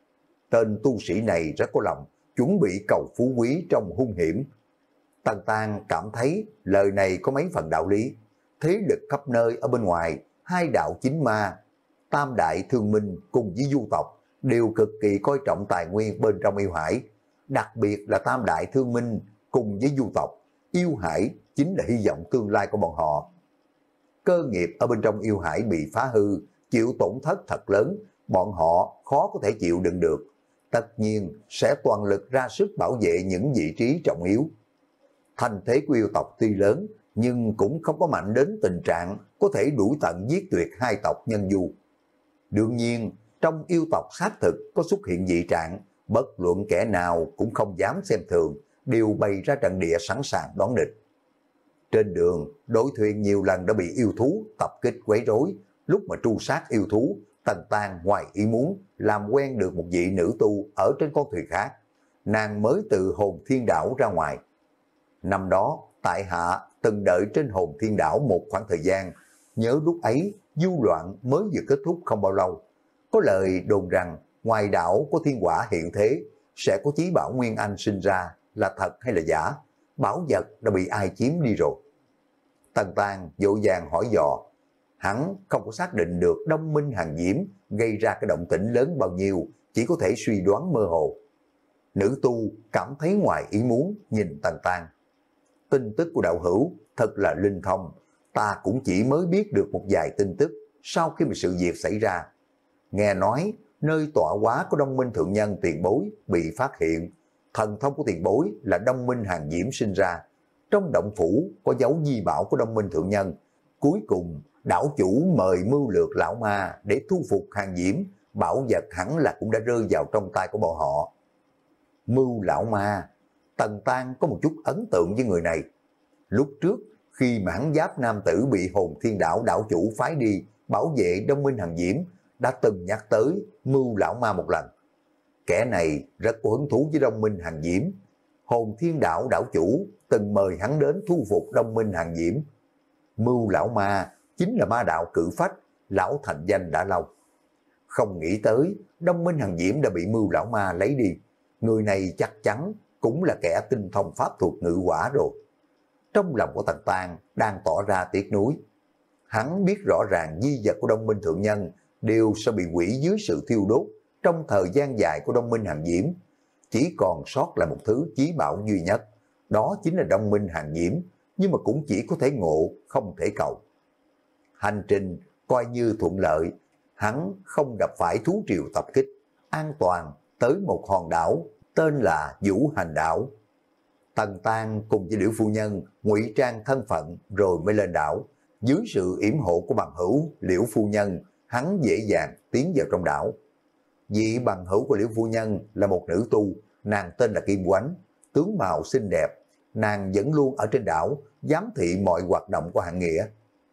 Tên tu sĩ này rất có lòng, chuẩn bị cầu phú quý trong hung hiểm. Tần Tang cảm thấy lời này có mấy phần đạo lý. Thế lực khắp nơi ở bên ngoài, hai đạo chính ma, Tam Đại Thương Minh cùng với du tộc đều cực kỳ coi trọng tài nguyên bên trong yêu hải. Đặc biệt là Tam Đại Thương Minh cùng với du tộc, yêu hải chính là hy vọng tương lai của bọn họ. Cơ nghiệp ở bên trong yêu hải bị phá hư, chịu tổn thất thật lớn, bọn họ khó có thể chịu đựng được. Tất nhiên sẽ toàn lực ra sức bảo vệ những vị trí trọng yếu. Thành thế của yêu tộc tuy lớn, nhưng cũng không có mạnh đến tình trạng có thể đuổi tận giết tuyệt hai tộc nhân du. Đương nhiên, trong yêu tộc xác thực có xuất hiện dị trạng, bất luận kẻ nào cũng không dám xem thường, đều bày ra trận địa sẵn sàng đón địch. Trên đường, đội thuyền nhiều lần đã bị yêu thú tập kích quấy rối, lúc mà tru sát yêu thú, Tần Tang ngoài ý muốn làm quen được một vị nữ tu ở trên con thuyền khác, nàng mới từ Hồn Thiên Đảo ra ngoài. Năm đó, tại hạ từng đợi trên Hồn Thiên Đảo một khoảng thời gian, nhớ lúc ấy du loạn mới vừa kết thúc không bao lâu. Có lời đồn rằng ngoài đảo có thiên quả hiện thế, sẽ có chí bảo Nguyên Anh sinh ra, là thật hay là giả, bảo vật đã bị ai chiếm đi rồi. Tần Tang vội vàng hỏi dò, hắn không có xác định được Đông Minh Hàn Diễm gây ra cái động tĩnh lớn bao nhiêu, chỉ có thể suy đoán mơ hồ. Nữ tu cảm thấy ngoài ý muốn nhìn Tần Tang. Tin tức của đạo hữu thật là linh thông, ta cũng chỉ mới biết được một vài tin tức sau khi mà sự việc xảy ra. Nghe nói nơi tọa hóa của Đông Minh Thượng Nhân tiền bối bị phát hiện, thần thông của tiền bối là Đông Minh Hàn Diễm sinh ra. Trong động phủ có dấu di bảo của Đông Minh Thượng Nhân. Cuối cùng đảo chủ mời mưu lược lão ma để thu phục Hàn Diễm, bảo vật hẳn là cũng đã rơi vào trong tay của bọn họ. Mưu lão ma, Tần Tang có một chút ấn tượng với người này. Lúc trước khi mãn giáp nam tử bị Hồn Thiên Đảo đảo chủ phái đi bảo vệ Đông Minh Hàn Diễm, đã từng nhắc tới Mưu lão ma một lần. Kẻ này rất có hứng thú với Đông Minh Hàn Diễm. Hồn Thiên Đảo đảo chủ từng mời hắn đến thu phục Đông Minh Hàn Diễm. Mưu lão ma chính là ma đạo cử phách, lão thành danh đã lâu. Không nghĩ tới Đông Minh Hàn Diễm đã bị Mưu lão ma lấy đi. Người này chắc chắn cũng là kẻ tinh thông pháp thuật ngự quả rồi. Trong lòng của Tần Tang đang tỏ ra tiếc nuối. Hắn biết rõ ràng di vật của Đông Minh Thượng Nhân đều sẽ bị hủy dưới sự thiêu đốt trong thời gian dài của Đông Minh Hàn Diễm. Chỉ còn sót lại một thứ chí bảo duy nhất, đó chính là Đông Minh Hàn Diễm, nhưng mà cũng chỉ có thể ngộ, không thể cầu. Hành trình coi như thuận lợi, hắn không gặp phải thú triều tập kích, an toàn tới một hòn đảo tên là Vũ Hành Đảo. Tần Tang cùng với Liễu phu nhân ngụy trang thân phận rồi mới lên đảo. Dưới sự yểm hộ của bằng hữu Liễu phu nhân, hắn dễ dàng tiến vào trong đảo. Vị bằng hữu của Liễu phu nhân là một nữ tu, nàng tên là Kim Oánh, tướng mạo xinh đẹp. Nàng vẫn luôn ở trên đảo, giám thị mọi hoạt động của Hạng Nghĩa.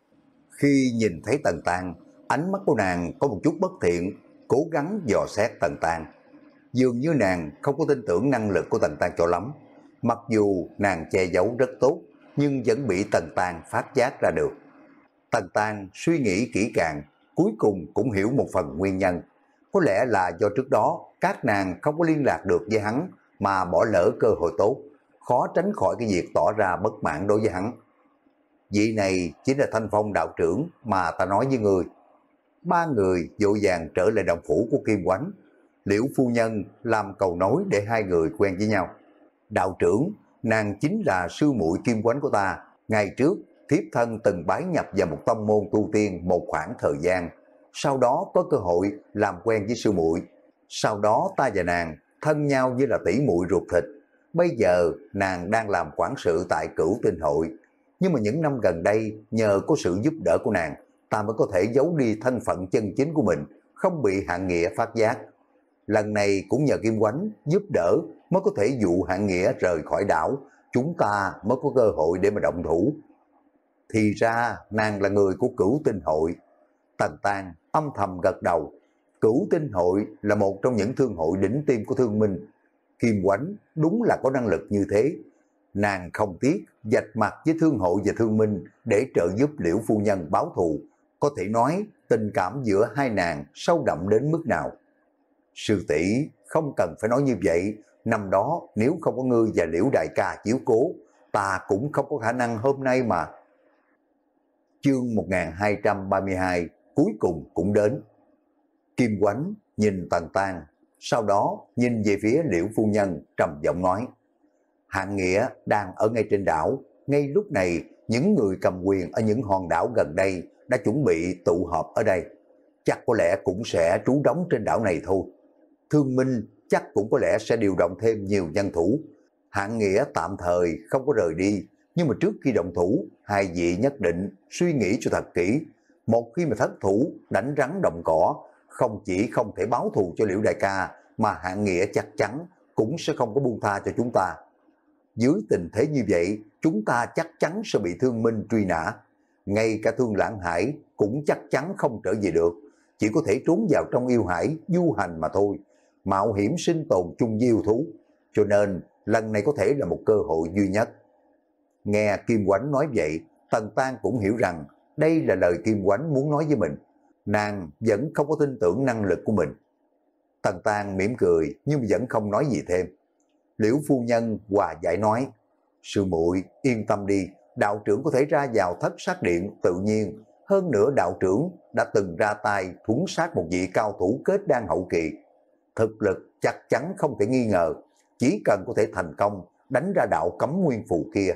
Khi nhìn thấy Tần Tang, ánh mắt của nàng có một chút bất thiện, cố gắng dò xét Tần Tang. Dường như nàng không có tin tưởng năng lực của Tần Tang cho lắm. Mặc dù nàng che giấu rất tốt, nhưng vẫn bị Tần Tàng phát giác ra được. Tần Tàng suy nghĩ kỹ càng, cuối cùng cũng hiểu một phần nguyên nhân. Có lẽ là do trước đó các nàng không có liên lạc được với hắn mà bỏ lỡ cơ hội tốt, khó tránh khỏi cái việc tỏ ra bất mãn đối với hắn. Vị này chính là Thanh Phong đạo trưởng mà ta nói với người. Ba người vội vàng trở lại động phủ của Kim Quánh. Liễu phu nhân làm cầu nối để hai người quen với nhau. Đạo trưởng, nàng chính là sư muội Kim Quánh của ta. Ngày trước, thiếp thân từng bái nhập vào một tông môn tu tiên một khoảng thời gian. Sau đó có cơ hội làm quen với sư muội. Sau đó ta và nàng thân nhau như là tỷ muội ruột thịt. Bây giờ nàng đang làm quản sự tại Cửu Tinh Hội. Nhưng mà những năm gần đây nhờ có sự giúp đỡ của nàng, ta mới có thể giấu đi thân phận chân chính của mình, không bị Hạng Nghĩa phát giác. Lần này cũng nhờ Kim Quánh giúp đỡ mới có thể dụ Hạng Nghĩa rời khỏi đảo, chúng ta mới có cơ hội để mà động thủ. Thì ra nàng là người của Cửu Tinh Hội. Tần Tàng âm thầm gật đầu. Cửu Tinh Hội là một trong những thương hội đỉnh tiêm của Thương Minh. Kim Quánh đúng là có năng lực như thế. Nàng không tiếc vạch mặt với Thương Hội và Thương Minh để trợ giúp Liễu phu nhân báo thù. Có thể nói tình cảm giữa hai nàng sâu đậm đến mức nào. Sư tỷ không cần phải nói như vậy. Năm đó nếu không có ngươi và Liễu đại ca chiếu cố, ta cũng không có khả năng hôm nay mà. Chương một nghìn hai trăm ba mươi hai cuối cùng cũng đến. Kim Quánh nhìn Tần Tàng, sau đó nhìn về phía Liễu phu nhân trầm giọng nói: Hạng Nghĩa đang ở ngay trên đảo. Ngay lúc này những người cầm quyền ở những hòn đảo gần đây đã chuẩn bị tụ họp ở đây. Chắc có lẽ cũng sẽ trú đóng trên đảo này thôi. Thương Minh chắc cũng có lẽ sẽ điều động thêm nhiều nhân thủ. Hạng Nghĩa tạm thời không có rời đi, nhưng mà trước khi động thủ, hai vị nhất định suy nghĩ cho thật kỹ. Một khi mà thất thủ, đánh rắn động cỏ, không chỉ không thể báo thù cho Liễu đại ca, mà Hạng Nghĩa chắc chắn cũng sẽ không có buông tha cho chúng ta. Dưới tình thế như vậy, chúng ta chắc chắn sẽ bị Thương Minh truy nã. Ngay cả Thương Lãng Hải cũng chắc chắn không trở về được, chỉ có thể trốn vào trong yêu hải du hành mà thôi, mạo hiểm sinh tồn chung với yêu thú. Cho nên lần này có thể là một cơ hội duy nhất. Nghe Kim Quánh nói vậy, Tần Tàng cũng hiểu rằng đây là lời Kim Quánh muốn nói với mình. Nàng vẫn không có tin tưởng năng lực của mình. Tần Tàng mỉm cười nhưng vẫn không nói gì thêm. Liễu phu nhân hòa giải nói: Sư muội yên tâm đi, đạo trưởng có thể ra vào Thất Sát Điện tự nhiên. Hơn nữa đạo trưởng đã từng ra tay thuấn sát một vị cao thủ kết đan hậu kỳ. Thực lực chắc chắn không thể nghi ngờ. Chỉ cần có thể thành công đánh ra đạo cấm nguyên phù kia,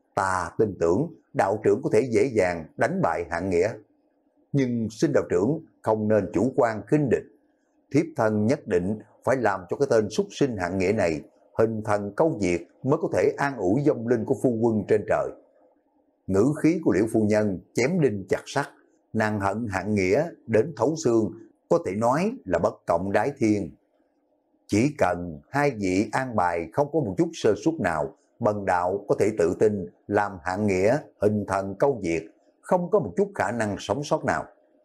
ta tin tưởng đạo trưởng có thể dễ dàng đánh bại Hạng Nghĩa. Nhưng xin đạo trưởng không nên chủ quan khinh địch. Thiếp thân nhất định phải làm cho cái tên súc sinh Hạng Nghĩa này hình thần câu diệt mới có thể an ủi vong linh của phu quân trên trời. Ngữ khí của Liễu phu nhân chém đinh chặt sắt. Nàng hận Hạng Nghĩa đến thấu xương, có thể nói là bất cộng đái thiên. Chỉ cần hai vị an bài không có một chút sơ suất nào, bần đạo có thể tự tin làm Hạng Nghĩa hình thần câu diệt, không có một chút khả năng sống sót nào.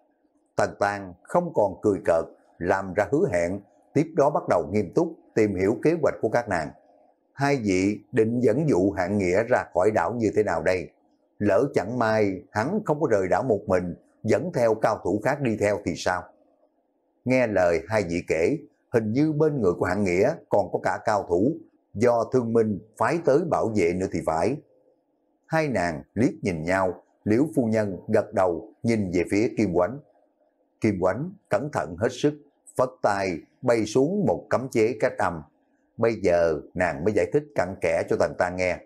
Tần Tàng không còn cười cợt, làm ra hứa hẹn, tiếp đó bắt đầu nghiêm túc tìm hiểu kế hoạch của các nàng. Hai vị định dẫn dụ Hạng Nghĩa ra khỏi đảo như thế nào đây? Lỡ chẳng may hắn không có rời đảo một mình, dẫn theo cao thủ khác đi theo thì sao? Nghe lời hai vị kể, hình như bên người của Hạng Nghĩa còn có cả cao thủ do Thương Minh phái tới bảo vệ nữa thì phải. Hai nàng liếc nhìn nhau, Liễu phu nhân gật đầu nhìn về phía Kim Quánh. Kim Quánh cẩn thận hết sức, phất tay bay xuống một cấm chế cách âm. Bây giờ nàng mới giải thích cặn kẽ cho Tần Tàng nghe.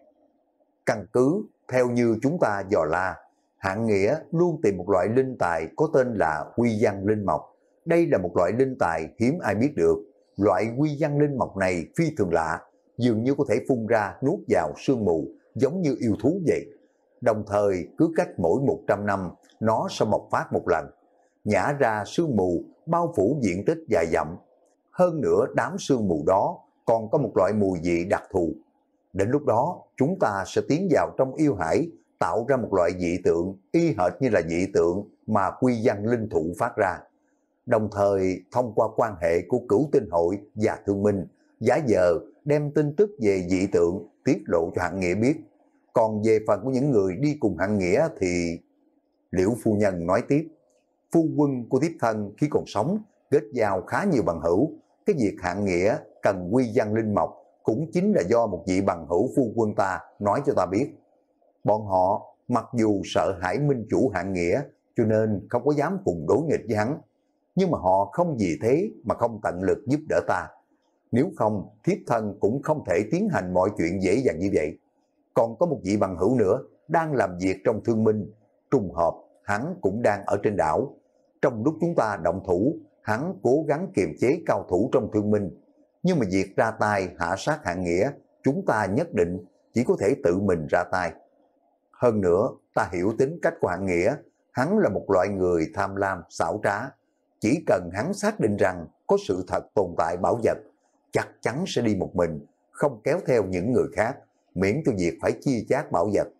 Căn cứ theo như chúng ta dò la, Hạng Nghĩa luôn tìm một loại linh tài có tên là Quy Văn Linh Mộc. Đây là một loại linh tài hiếm ai biết được. Loại Quy Văn Linh Mộc này phi thường lạ, dường như có thể phun ra nuốt vào sương mù, giống như yêu thú vậy. Đồng thời cứ cách mỗi một trăm năm nó sẽ bộc phát một lần, nhả ra sương mù bao phủ diện tích dài dặm. Hơn nữa đám sương mù đó còn có một loại mùi vị đặc thù. Đến lúc đó chúng ta sẽ tiến vào trong yêu hải, tạo ra một loại dị tượng y hệt như là dị tượng mà Quy Văn Linh Thụ phát ra. Đồng thời thông qua quan hệ của Cửu Tinh Hội và Thương Minh, giả vờ đem tin tức về dị tượng tiết lộ cho Hạng Nghĩa biết. Còn về phần của những người đi cùng Hạng Nghĩa thì... Liễu phu nhân nói tiếp, phu quân của thiếp thân khi còn sống kết giao khá nhiều bằng hữu. Cái việc Hạng Nghĩa cần quy văn linh mộc cũng chính là do một vị bằng hữu phu quân ta nói cho ta biết. Bọn họ mặc dù sợ hãi minh chủ Hạng Nghĩa cho nên không có dám cùng đối nghịch với hắn, nhưng mà họ không vì thế mà không tận lực giúp đỡ ta. Nếu không, thiếp thân cũng không thể tiến hành mọi chuyện dễ dàng như vậy. Còn có một vị bằng hữu nữa đang làm việc trong thương minh, trùng hợp hắn cũng đang ở trên đảo. Trong lúc chúng ta động thủ, hắn cố gắng kiềm chế cao thủ trong thương minh, nhưng mà việc ra tay hạ sát Hạng Nghĩa, chúng ta nhất định chỉ có thể tự mình ra tay. Hơn nữa, ta hiểu tính cách của Hạng Nghĩa, hắn là một loại người tham lam, xảo trá. Chỉ cần hắn xác định rằng có sự thật tồn tại bảo vật, chắc chắn sẽ đi một mình, không kéo theo những người khác, miễn cho việc phải chia chác bảo vật.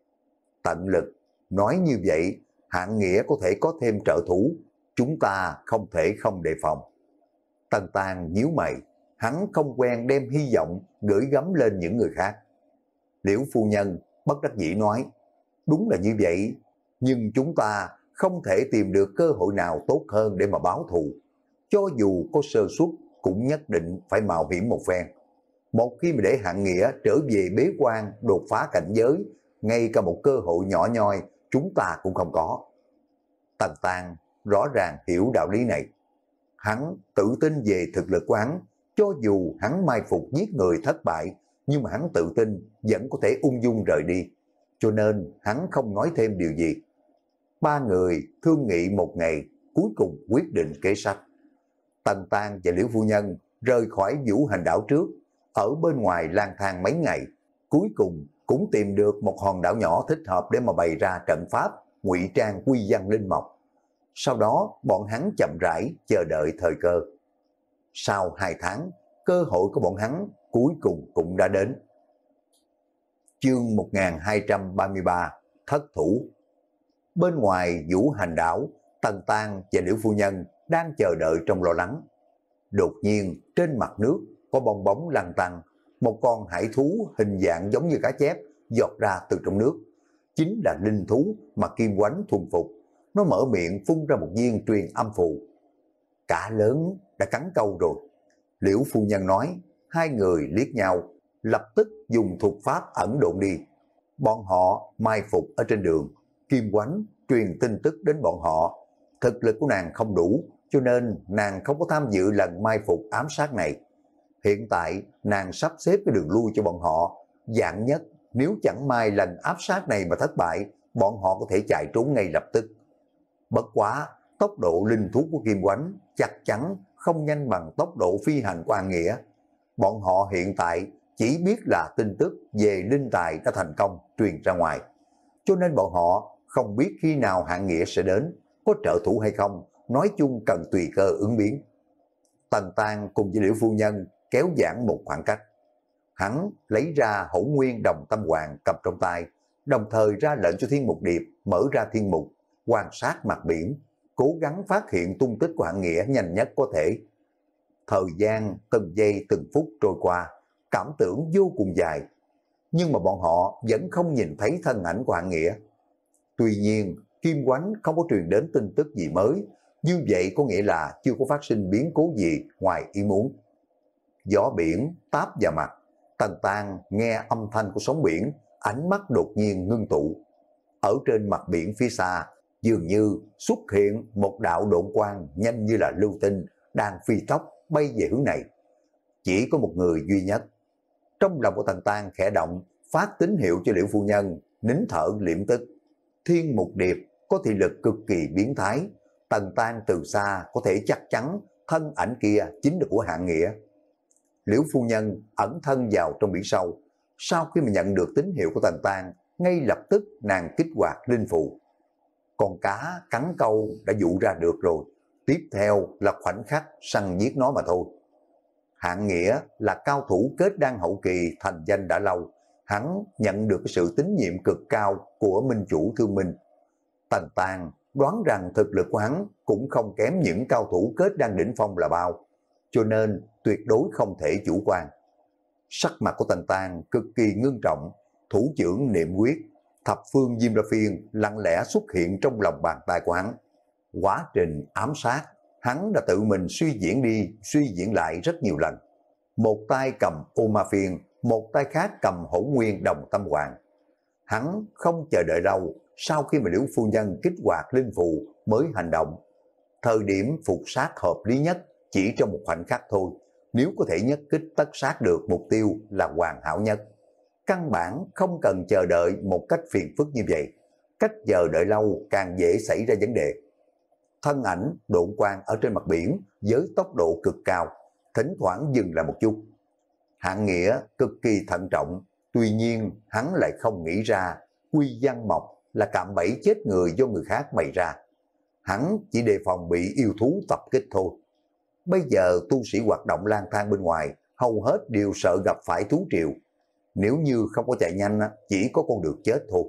Tận lực, nói như vậy, Hạng Nghĩa có thể có thêm trợ thủ, chúng ta không thể không đề phòng. Tần Tàng nhíu mày, hắn không quen đem hy vọng gửi gắm lên những người khác. Liễu phu nhân bất đắc dĩ nói, đúng là như vậy, nhưng chúng ta không thể tìm được cơ hội nào tốt hơn để mà báo thù. Cho dù có sơ suất cũng nhất định phải mạo hiểm một phen. Một khi mà để Hạng Nghĩa trở về bế quan đột phá cảnh giới, ngay cả một cơ hội nhỏ nhoi chúng ta cũng không có. Tần Tàng rõ ràng hiểu đạo lý này. Hắn tự tin về thực lực của hắn, cho dù hắn mai phục giết người thất bại, nhưng mà hắn tự tin vẫn có thể ung dung rời đi, cho nên hắn không nói thêm điều gì. Ba người thương nghị một ngày, cuối cùng quyết định kế sách. Tần Tàng và Liễu phu nhân rời khỏi Vũ Hành đảo trước, ở bên ngoài lang thang mấy ngày, cuối cùng cũng tìm được một hòn đảo nhỏ thích hợp để mà bày ra trận pháp, ngụy trang quy văn linh mộc. Sau đó bọn hắn chậm rãi chờ đợi thời cơ. Sau hai tháng, cơ hội của bọn hắn cuối cùng cũng đã đến. Chương một nghìn hai trăm ba mươi ba, thất thủ. Bên ngoài Vũ Hành đảo, Tần Tàng và Liễu phu nhân đang chờ đợi trong lo lắng. Đột nhiên trên mặt nước có bong bóng lăn tăn, một con hải thú hình dạng giống như cá chép giọt ra từ trong nước. Chính là linh thú mà Kim Oánh thuần phục. Nó mở miệng phun ra một viên truyền âm phù. Cá lớn đã cắn câu rồi. Liễu phu nhân nói, hai người liếc nhau, lập tức dùng thuật pháp ẩn độn đi. Bọn họ mai phục ở trên đường. Kim Oánh truyền tin tức đến bọn họ. Thực lực của nàng không đủ, cho nên nàng không có tham dự lần mai phục ám sát này. Hiện tại nàng sắp xếp cái đường lui cho bọn họ. Dạng nhất, nếu chẳng may lần áp sát này mà thất bại, bọn họ có thể chạy trốn ngay lập tức. Bất quá, tốc độ linh thú của Kim Oánh chắc chắn không nhanh bằng tốc độ phi hành của Hạng Nghĩa. Bọn họ hiện tại chỉ biết là tin tức về linh tài đã thành công truyền ra ngoài. Cho nên bọn họ không biết khi nào Hạng Nghĩa sẽ đến, có trợ thủ hay không, nói chung cần tùy cơ ứng biến. Tần Tàng cùng với Liễu phu nhân kéo giãn một khoảng cách. Hắn lấy ra Hỗn Nguyên Đồng Tâm Hoàng cầm trong tay, đồng thời ra lệnh cho Thiên Mục Điệp mở ra thiên mục, quan sát mặt biển, cố gắng phát hiện tung tích của Hạng Nghĩa nhanh nhất có thể. Thời gian từng giây từng phút trôi qua, cảm tưởng vô cùng dài, nhưng mà bọn họ vẫn không nhìn thấy thân ảnh của Hạng Nghĩa. Tuy nhiên, Kim Oánh không có truyền đến tin tức gì mới, như vậy có nghĩa là chưa có phát sinh biến cố gì ngoài ý muốn. Gió biển táp vào mặt, Tần Tàng nghe âm thanh của sóng biển, ánh mắt đột nhiên ngưng tụ. Ở trên mặt biển phía xa, dường như xuất hiện một đạo độn quang nhanh như là lưu tinh, đang phi tốc bay về hướng này. Chỉ có một người duy nhất. Trong lòng của Tần Tàng khẽ động, phát tín hiệu cho Liễu phu nhân, nín thở liệm tức. Thiên Mục Điệp có thị lực cực kỳ biến thái, Tần Tàng từ xa có thể chắc chắn thân ảnh kia chính là của Hạng Nghĩa. Liễu phu nhân ẩn thân vào trong biển sâu, sau khi mà nhận được tín hiệu của Tần Tàng, ngay lập tức nàng kích hoạt linh phù. Con cá cắn câu đã dụ ra được rồi, tiếp theo là khoảnh khắc săn giết nó mà thôi. Hạng Nghĩa là cao thủ kết đan hậu kỳ thành danh đã lâu, hắn nhận được sự tín nhiệm cực cao của minh chủ Thương Minh. Tần Tàng đoán rằng thực lực của hắn cũng không kém những cao thủ kết đan đỉnh phong là bao, cho nên tuyệt đối không thể chủ quan. Sắc mặt của Tần Tàng cực kỳ ngưng trọng, thủ trưởng niệm quyết, thập phương Diêm La Phiên lặng lẽ xuất hiện trong lòng bàn tay của hắn. Quá trình ám sát, hắn đã tự mình suy diễn đi, suy diễn lại rất nhiều lần. Một tay cầm U Ma Phiên, một tay khác cầm Hỗn Nguyên Đồng Tâm Hoàng. Hắn không chờ đợi lâu, sau khi mà Liễu phu nhân kích hoạt linh phù mới hành động. Thời điểm phục sát hợp lý nhất chỉ trong một khoảnh khắc thôi, nếu có thể nhất kích tất sát được mục tiêu là hoàn hảo nhất. Căn bản không cần chờ đợi một cách phiền phức như vậy, cách chờ đợi lâu càng dễ xảy ra vấn đề. Thân ảnh độn quang ở trên mặt biển với tốc độ cực cao, thỉnh thoảng dừng lại một chút. Hạng Nghĩa cực kỳ thận trọng, tuy nhiên hắn lại không nghĩ ra Quy Văn Mộc là cạm bẫy chết người do người khác bày ra. Hắn chỉ đề phòng bị yêu thú tập kích thôi. Bây giờ tu sĩ hoạt động lang thang bên ngoài, hầu hết đều sợ gặp phải thú triệu. Nếu như không có chạy nhanh, chỉ có con đường chết thôi.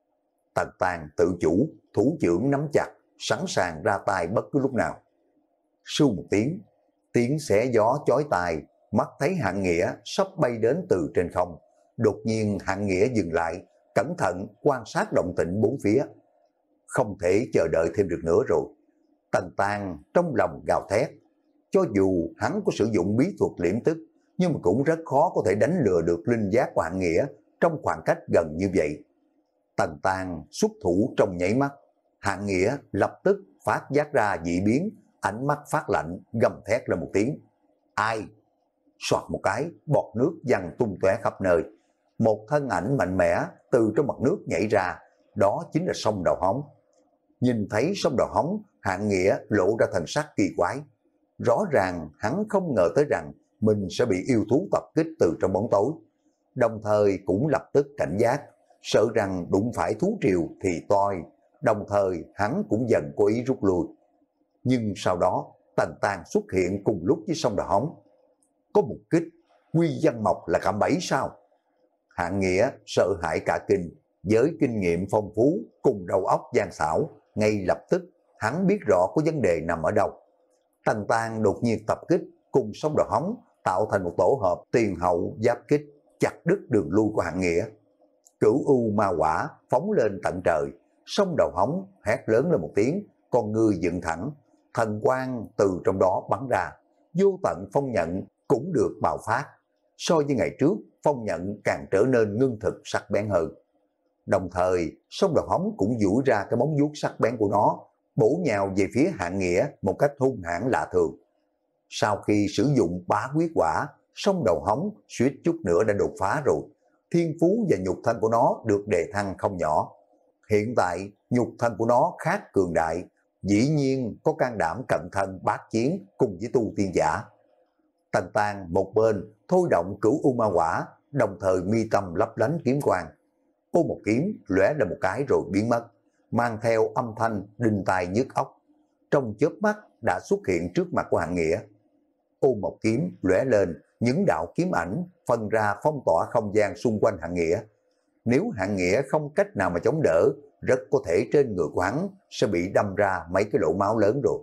Tần Tàn tự chủ, thủ trưởng nắm chặt, sẵn sàng ra tay bất cứ lúc nào. Sưu một tiếng, tiếng xé gió chói tai, mắt thấy Hạng Nghĩa sắp bay đến từ trên không. Đột nhiên Hạng Nghĩa dừng lại, cẩn thận quan sát động tĩnh bốn phía. Không thể chờ đợi thêm được nữa rồi. Tần Tàn trong lòng gào thét. Cho dù hắn có sử dụng bí thuật liễm tức, nhưng mà cũng rất khó có thể đánh lừa được linh giác của Hạng Nghĩa trong khoảng cách gần như vậy. Tần Tàn xuất thủ trong nháy mắt, Hạng Nghĩa lập tức phát giác ra dị biến, ánh mắt phát lạnh, gầm thét lên một tiếng. Ai? Soạt một cái, bọt nước văng tung tóe khắp nơi. Một thân ảnh mạnh mẽ từ trong mặt nước nhảy ra, đó chính là Song Đầu Hống. Nhìn thấy Song Đầu Hống, Hạng Nghĩa lộ ra thần sắc kỳ quái. Rõ ràng hắn không ngờ tới rằng mình sẽ bị yêu thú tập kích từ trong bóng tối. Đồng thời cũng lập tức cảnh giác, sợ rằng đụng phải thú triều thì toi. Đồng thời hắn cũng dần cố ý rút lui. Nhưng sau đó Tần Tàn xuất hiện cùng lúc với Song Đầu Hống. Có một kích, Quy Văn Mộc là cạm bẫy sao? Hạng Nghĩa sợ hãi cả kinh, với kinh nghiệm phong phú cùng đầu óc gian xảo, ngay lập tức hắn biết rõ có vấn đề nằm ở đâu. Tần Tàn đột nhiên tập kích cùng Song Đầu Hống tạo thành một tổ hợp tiền hậu giáp kích, chặt đứt đường lui của Hạng Nghĩa. Cửu U Ma Hỏa phóng lên tận trời, Song Đầu Hống hét lớn lên một tiếng, con ngươi dựng thẳng, thần quang từ trong đó bắn ra, vô tận phong nhận cũng được bạo phát. So với ngày trước, phong nhận càng trở nên ngưng thực sắc bén hơn. Đồng thời, Song Đầu Hống cũng duỗi ra cái móng vuốt sắc bén của nó, bổ nhào về phía Hạng Nghĩa một cách hung hãn lạ thường. Sau khi sử dụng bá quyết quả, Song Đầu Hống suýt chút nữa đã đột phá rồi. Thiên phú và nhục thân của nó được đề thăng không nhỏ. Hiện tại, nhục thân của nó khác cường đại, dĩ nhiên có can đảm cận thân bát chiến cùng với tu tiên giả. Tần Tàn một bên thôi động Cửu U Ma Hỏa, đồng thời mi tâm lấp lánh kiếm quang. Ô một kiếm lóe lên một cái rồi biến mất, mang theo âm thanh đinh tai nhức óc. Trong chớp mắt đã xuất hiện trước mặt của Hạng Nghĩa. Ô một kiếm lóe lên, những đạo kiếm ảnh phân ra phong tỏa không gian xung quanh Hạng Nghĩa. Nếu Hạng Nghĩa không cách nào mà chống đỡ, rất có thể trên người của hắn sẽ bị đâm ra mấy cái lỗ máu lớn rồi.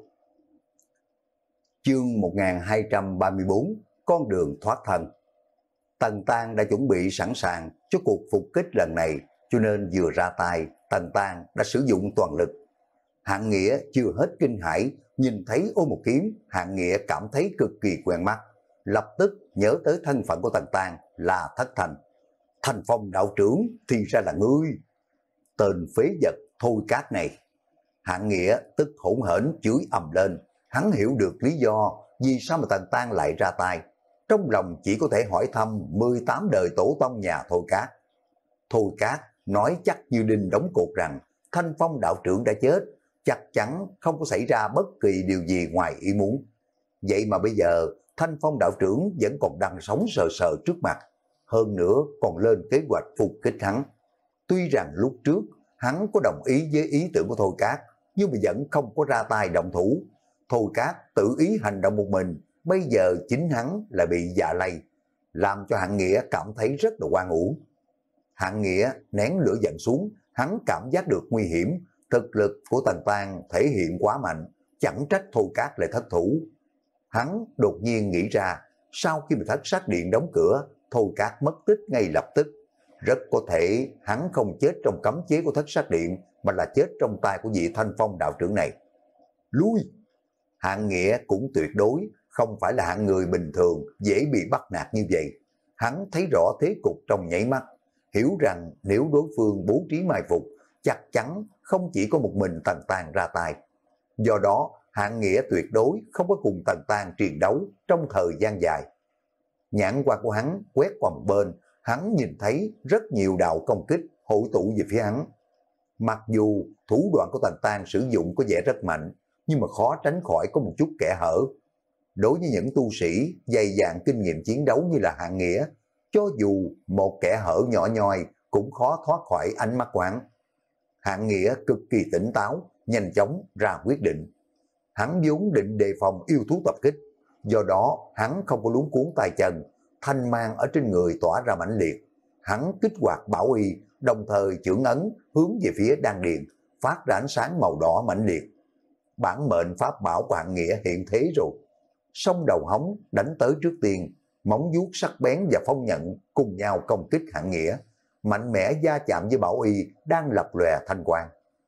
Chương một nghìn hai trăm ba mươi bốn, con đường thoát thân. Tần Tàn đã chuẩn bị sẵn sàng cho cuộc phục kích lần này, cho nên vừa ra tay, Tần Tàn đã sử dụng toàn lực. Hạng Nghĩa chưa hết kinh hãi, nhìn thấy ô một kiếm, Hạng Nghĩa cảm thấy cực kỳ quen mắt, lập tức nhớ tới thân phận của Tần Tàn là Thất Thành. Thành Phong đạo trưởng thì ra là ngươi. Tên phế vật thôi cát này. Hạng Nghĩa tức hỗn hển chửi ầm lên, hắn hiểu được lý do vì sao mà Tần Tàn lại ra tay. Trong lòng chỉ có thể hỏi thăm mười tám đời tổ tông nhà Thôi Cát. Thôi Cát nói chắc như đinh đóng cột rằng Thanh Phong đạo trưởng đã chết, chắc chắn không có xảy ra bất kỳ điều gì ngoài ý muốn. Vậy mà bây giờ Thanh Phong đạo trưởng vẫn còn đang sống sờ sờ trước mặt, hơn nữa còn lên kế hoạch phục kích hắn. Tuy rằng lúc trước hắn có đồng ý với ý tưởng của Thôi Cát, nhưng mà vẫn không có ra tay động thủ. Thôi Cát tự ý hành động một mình, bây giờ chính hắn lại bị dạ lây, làm cho Hạng Nghĩa cảm thấy rất là oan uổng. Hạng Nghĩa nén lửa giận xuống, hắn cảm giác được nguy hiểm, thực lực của Tần Tàn thể hiện quá mạnh, chẳng trách Thôi Cát lại thất thủ. Hắn đột nhiên nghĩ ra, sau khi mà Thất Sát Điện đóng cửa, Thôi Cát mất tích ngay lập tức. Rất có thể hắn không chết trong cấm chế của Thất Sát Điện, mà là chết trong tay của vị Thanh Phong đạo trưởng này. Lui! Hạng Nghĩa cũng tuyệt đối không phải là hạng người bình thường dễ bị bắt nạt như vậy. Hắn thấy rõ thế cục trong nháy mắt, hiểu rằng nếu đối phương bố trí mai phục, chắc chắn không chỉ có một mình Tần Tàng ra tay. Do đó, Hạng Nghĩa tuyệt đối không có cùng Tần Tàng chiến đấu trong thời gian dài. Nhãn quan của hắn quét qua một bên, hắn nhìn thấy rất nhiều đạo công kích hội tụ về phía hắn. Mặc dù thủ đoạn của Tần Tàng sử dụng có vẻ rất mạnh, nhưng mà khó tránh khỏi có một chút kẽ hở. Đối với những tu sĩ dày dạn kinh nghiệm chiến đấu như là Hạng Nghĩa, cho dù một kẽ hở nhỏ nhoi cũng khó thoát khỏi ánh mắt của hắn. Hạng Nghĩa cực kỳ tỉnh táo, nhanh chóng ra quyết định. Hắn vốn định đề phòng yêu thú tập kích, do đó hắn không có luống cuốn tay chân, thanh mang ở trên người tỏa ra mãnh liệt. Hắn kích hoạt bảo y, đồng thời chưởng ấn hướng về phía đan điền, phát ra ánh sáng màu đỏ mãnh liệt. Bản mệnh pháp bảo của Hạng Nghĩa hiện thế rồi. Song đầu hóng đánh tới trước tiên, móng vuốt sắc bén và phong nhận cùng nhau công kích Hạng Nghĩa, mạnh mẽ va chạm với bảo y đang lập lòe thanh quang.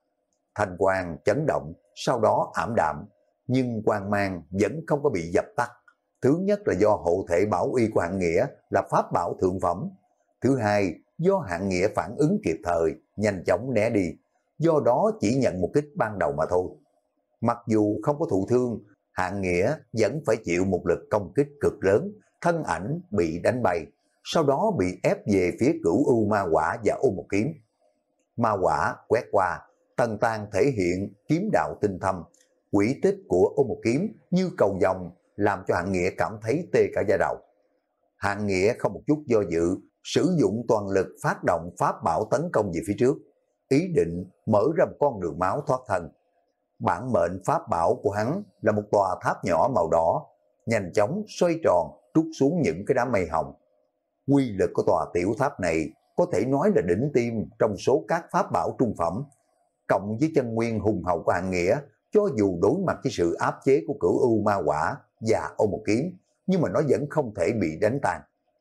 Thanh quang chấn động, sau đó ảm đạm, nhưng quang mang vẫn không có bị dập tắt. Thứ nhất là do hộ thể bảo y của Hạng Nghĩa là pháp bảo thượng phẩm. Thứ hai, do Hạng Nghĩa phản ứng kịp thời, nhanh chóng né đi, do đó chỉ nhận một kích ban đầu mà thôi. Mặc dù không có thụ thương, Hạng Nghĩa vẫn phải chịu một lực công kích cực lớn, thân ảnh bị đánh bay, sau đó bị ép về phía Cửu U Ma Quả và Ô Một Kiếm. Ma Quả quét qua, Tần Tàng thể hiện kiếm đạo tinh thâm, quỷ tích của Ô Một Kiếm như cầu vồng, làm cho Hạng Nghĩa cảm thấy tê cả da đầu. Hạng Nghĩa không một chút do dự, sử dụng toàn lực phát động pháp bảo tấn công về phía trước, ý định mở ra một con đường máu thoát thân. Bản mệnh pháp bảo của hắn là một tòa tháp nhỏ màu đỏ, nhanh chóng xoay tròn trút xuống những cái đám mây hồng. Quy lực của tòa tiểu tháp này có thể nói là đỉnh tiêm trong số các pháp bảo trung phẩm. Cộng với chân nguyên hùng hậu của Hạng Nghĩa, cho dù đối mặt với sự áp chế của Cửu U Ma Quả và Ô Một Kiếm, nhưng mà nó vẫn không thể bị đánh tan.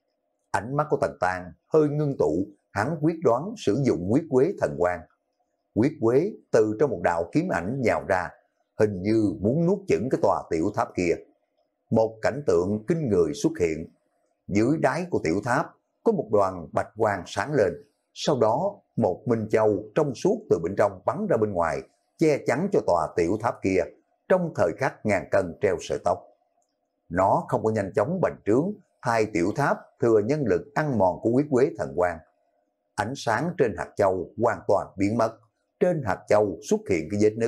Ánh mắt của Tần Tàng hơi ngưng tụ, hắn quyết đoán sử dụng huyết quế thần quang. Huyết quế từ trong một đạo kiếm ảnh nhào ra, hình như muốn nuốt chửng cái tòa tiểu tháp kia. Một cảnh tượng kinh người xuất hiện. Dưới đáy của tiểu tháp có một đoàn bạch quang sáng lên, sau đó một minh châu trong suốt từ bên trong bắn ra bên ngoài, che chắn cho tòa tiểu tháp kia trong thời khắc ngàn cân treo sợi tóc. Nó không có nhanh chóng bành trướng, hai tiểu tháp thừa nhân lực ăn mòn của huyết quế thần quang. Ánh sáng trên hạt châu hoàn toàn biến mất, trên hạt châu xuất hiện cái vết nứt.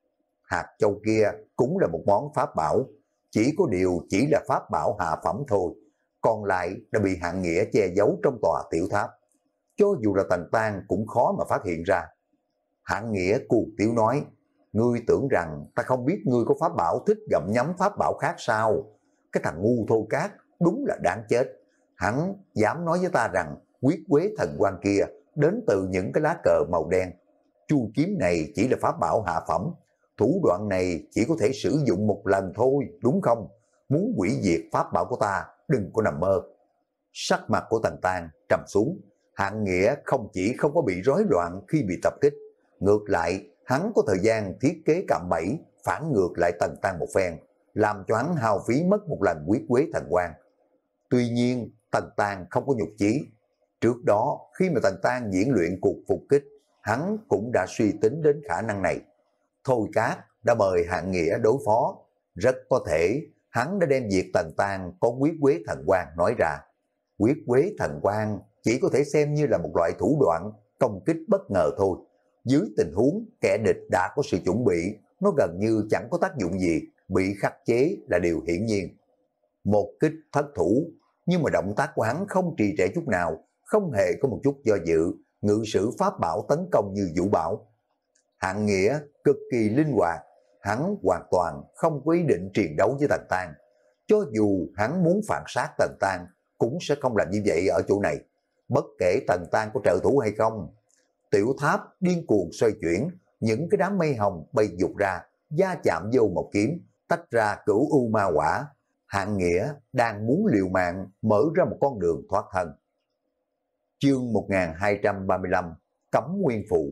Hạt châu kia cũng là một món pháp bảo, chỉ có điều chỉ là pháp bảo hạ phẩm thôi, còn lại đã bị Hạng Nghĩa che giấu trong tòa tiểu tháp. Cho dù là Tần Tàng cũng khó mà phát hiện ra. Hạng Nghĩa cuồng tiếu nói, ngươi tưởng rằng ta không biết ngươi có pháp bảo thích gặm nhấm pháp bảo khác sao? Cái thằng ngu thô cát đúng là đáng chết. Hắn dám nói với ta rằng huyết quế thần quang kia đến từ những cái lá cờ màu đen. Chu kiếm này chỉ là pháp bảo hạ phẩm, thủ đoạn này chỉ có thể sử dụng một lần thôi, đúng không? Muốn hủy diệt pháp bảo của ta, đừng có nằm mơ. Sắc mặt của Tần Tàng trầm xuống. Hạng Nghĩa không chỉ không có bị rối loạn khi bị tập kích, ngược lại hắn có thời gian thiết kế cạm bẫy phản ngược lại Tần Tàng một phen, làm cho hắn hao phí mất một lần huyết quế thần quang. Tuy nhiên Tần Tàng không có nhục chí. Trước đó khi mà Tần Tàng diễn luyện cuộc phục kích, hắn cũng đã suy tính đến khả năng này. Thôi Cát đã mời Hạng Nghĩa đối phó, rất có thể hắn đã đem việc Tần Tàng có huyết quế thần quang nói ra. Huyết quế thần quang chỉ có thể xem như là một loại thủ đoạn công kích bất ngờ thôi. Dưới tình huống kẻ địch đã có sự chuẩn bị, nó gần như chẳng có tác dụng gì, bị khắc chế là điều hiển nhiên. Một kích thất thủ, nhưng mà động tác của hắn không trì trệ chút nào, không hề có một chút do dự, ngự sử pháp bảo tấn công như vũ bảo. Hạng Nghĩa cực kỳ linh hoạt, hắn hoàn toàn không có ý định chiến đấu với Tần Tàng. Cho dù hắn muốn phản sát Tần Tàng, cũng sẽ không làm như vậy ở chỗ này, bất kể Tần Tàng có trợ thủ hay không. Tiểu tháp điên cuồng xoay chuyển, những cái đám mây hồng bay dục ra, va chạm vô một kiếm, tách ra Cửu U Ma Quả. Hạng Nghĩa đang muốn liều mạng mở ra một con đường thoát thân. Chương một nghìn hai trăm ba mươi lăm, Cấm Nguyên Phụ.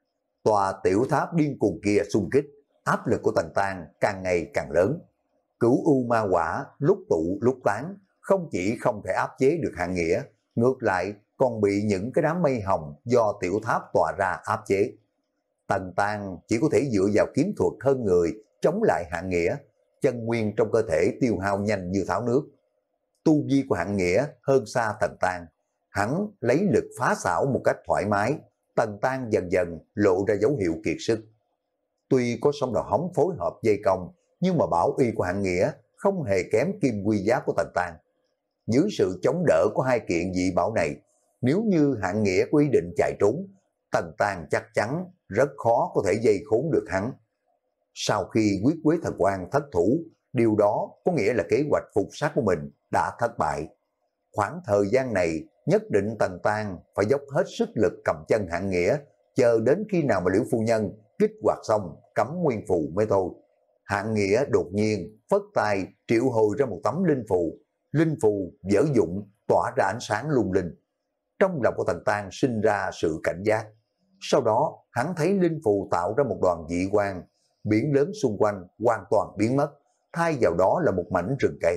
Tòa tiểu tháp điên cuồng kia xung kích, áp lực của Tần Tang càng ngày càng lớn. Cửu U Ma Quả lúc tụ lúc tán, không chỉ không thể áp chế được Hạng Nghĩa, ngược lại còn bị những cái đám mây hồng do tiểu tháp tỏa ra áp chế. Tần Tang chỉ có thể dựa vào kiếm thuật hơn người chống lại Hạng Nghĩa, chân nguyên trong cơ thể tiêu hao nhanh như tháo nước. Tu vi của Hạng Nghĩa hơn xa Tần Tang, hắn lấy lực phá xảo một cách thoải mái. Tần Tang dần dần lộ ra dấu hiệu kiệt sức. Tuy có song đầu hóng phối hợp dây công, nhưng mà bảo y của Hạng Nghĩa không hề kém kim quy giá của Tần Tang. Dưới sự chống đỡ của hai kiện dị bảo này, nếu như Hạng Nghĩa có ý định chạy trốn, Tần Tang chắc chắn rất khó có thể dây khốn được hắn. Sau khi quyết quế thần quan thất thủ, điều đó có nghĩa là kế hoạch phục sát của mình đã thất bại. Khoảng thời gian này, nhất định Tần Tang phải dốc hết sức lực cầm chân Hạng Nghĩa, chờ đến khi nào mà Liễu phu nhân kích hoạt xong cấm nguyên phù mới thôi. Hạng Nghĩa đột nhiên phất tay triệu hồi ra một tấm linh phù, linh phù dở dụng tỏa ra ánh sáng lung linh. Trong lòng của Tần Tang sinh ra sự cảnh giác. Sau đó hắn thấy linh phù tạo ra một đoàn dị quang, biển lớn xung quanh hoàn toàn biến mất, thay vào đó là một mảnh rừng cây.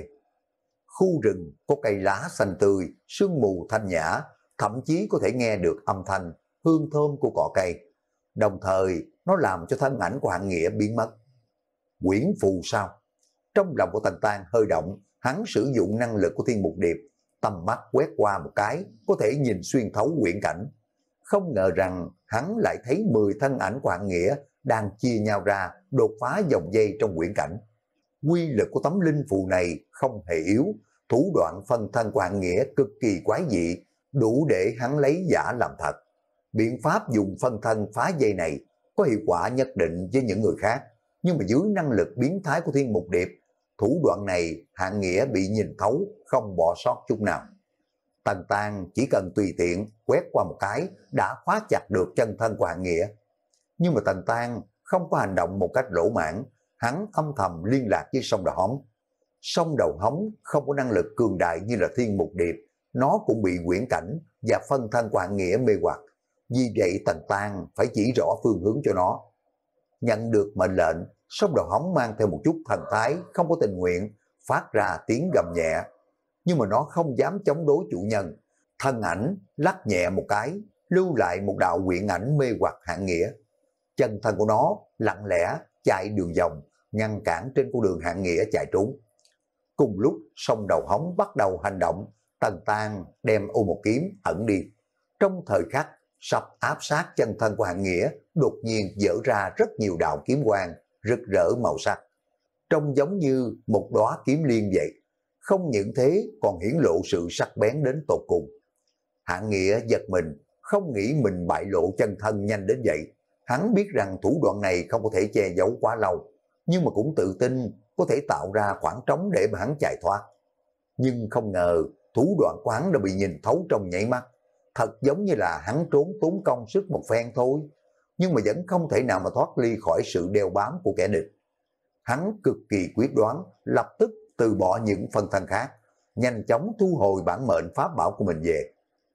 Khu rừng có cây lá xanh tươi, sương mù thanh nhã, thậm chí có thể nghe được âm thanh, hương thơm của cỏ cây. Đồng thời, nó làm cho thân ảnh của Hạng Nghĩa biến mất. Quyển phù sao? Trong lòng của Tần Tang hơi động, hắn sử dụng năng lực của Thiên Mục Điệp, tầm mắt quét qua một cái, có thể nhìn xuyên thấu quyển cảnh. Không ngờ rằng hắn lại thấy mười thân ảnh của Hạng Nghĩa đang chia nhau ra đột phá dòng dây trong quyển cảnh. Quy lực của tấm linh phù này không hề yếu, thủ đoạn phân thân của Hạng Nghĩa cực kỳ quái dị, đủ để hắn lấy giả làm thật. Biện pháp dùng phân thân phá dây này có hiệu quả nhất định với những người khác, nhưng mà dưới năng lực biến thái của Thiên Mục Điệp, thủ đoạn này Hạng Nghĩa bị nhìn thấu, không bỏ sót chút nào. Tần Tang chỉ cần tùy tiện quét qua một cái đã khóa chặt được chân thân của Hạng Nghĩa. Nhưng mà Tần Tang không có hành động một cách lỗ mãn, hắn âm thầm liên lạc với song đầu hóng. Song đầu hóng không có năng lực cường đại như là Thiên Mục Điệp, nó cũng bị quyển cảnh và phân thân của Hạng Nghĩa mê hoặc. Vì vậy Tần Tang phải chỉ rõ phương hướng cho nó. Nhận được mệnh lệnh, song đầu hóng mang theo một chút thần thái không có tình nguyện, phát ra tiếng gầm nhẹ. Nhưng mà nó không dám chống đối chủ nhân. Thân ảnh lắc nhẹ một cái, lưu lại một đạo quyển ảnh mê hoặc Hạng Nghĩa. Chân thân của nó lặng lẽ chạy đường vòng, ngăn cản trên con đường Hạng Nghĩa chạy trốn. Cùng lúc song đầu hóng bắt đầu hành động, Tần Tang đem ô một kiếm ẩn đi. Trong thời khắc sắp áp sát chân thân của Hạng Nghĩa, đột nhiên dở ra rất nhiều đạo kiếm quang rực rỡ màu sắc, trông giống như một đóa kiếm liên vậy. Không những thế còn hiển lộ sự sắc bén đến tột cùng. Hạng Nghĩa giật mình, không nghĩ mình bại lộ chân thân nhanh đến vậy. Hắn biết rằng thủ đoạn này không có thể che giấu quá lâu, nhưng mà cũng tự tin có thể tạo ra khoảng trống để mà hắn chạy thoát. Nhưng không ngờ thủ đoạn của hắn đã bị nhìn thấu trong nhảy mắt. Thật giống như là hắn trốn tốn công sức một phen thôi, nhưng mà vẫn không thể nào mà thoát ly khỏi sự đeo bám của kẻ địch. Hắn cực kỳ quyết đoán, lập tức từ bỏ những phân thân khác, nhanh chóng thu hồi bản mệnh pháp bảo của mình về.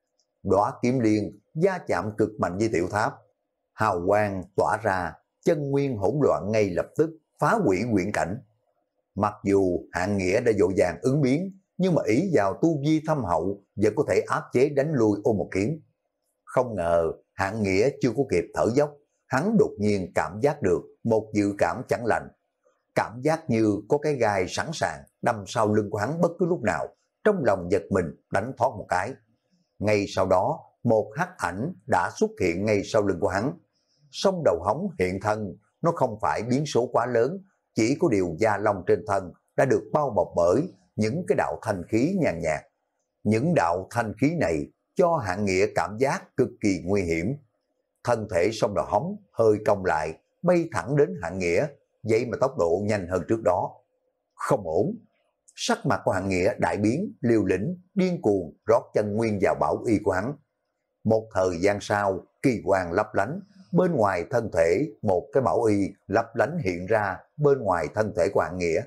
Đóa kiếm liên va chạm cực mạnh với tiểu tháp, hào quang tỏa ra, chân nguyên hỗn loạn ngay lập tức phá hủy quyển cảnh. Mặc dù Hạng Nghĩa đã vội vàng ứng biến, nhưng mà ý vào tu vi thâm hậu vẫn có thể áp chế đánh lui ô một kiếm. Không ngờ Hạng Nghĩa chưa có kịp thở dốc, hắn đột nhiên cảm giác được một dự cảm chẳng lành. Cảm giác như có cái gai sẵn sàng đâm sau lưng của hắn bất cứ lúc nào, trong lòng giật mình đánh thoát một cái. Ngay sau đó, một hắc ảnh đã xuất hiện ngay sau lưng của hắn. Song đầu hóng hiện thân, nó không phải biến số quá lớn, chỉ có điều da lông trên thân đã được bao bọc bởi những cái đạo thanh khí nhàn nhạt. Những đạo thanh khí này cho Hạng Nghĩa cảm giác cực kỳ nguy hiểm. Thân thể song đầu hóng hơi cong lại, bay thẳng đến Hạng Nghĩa, vậy mà tốc độ nhanh hơn trước đó. Không ổn. Sắc mặt của Hạng Nghĩa đại biến, liều lĩnh, điên cuồng rót chân nguyên vào bảo y của hắn. Một thời gian sau, kỳ quang lấp lánh, bên ngoài thân thể một cái bảo y lấp lánh hiện ra bên ngoài thân thể của Hạng Nghĩa.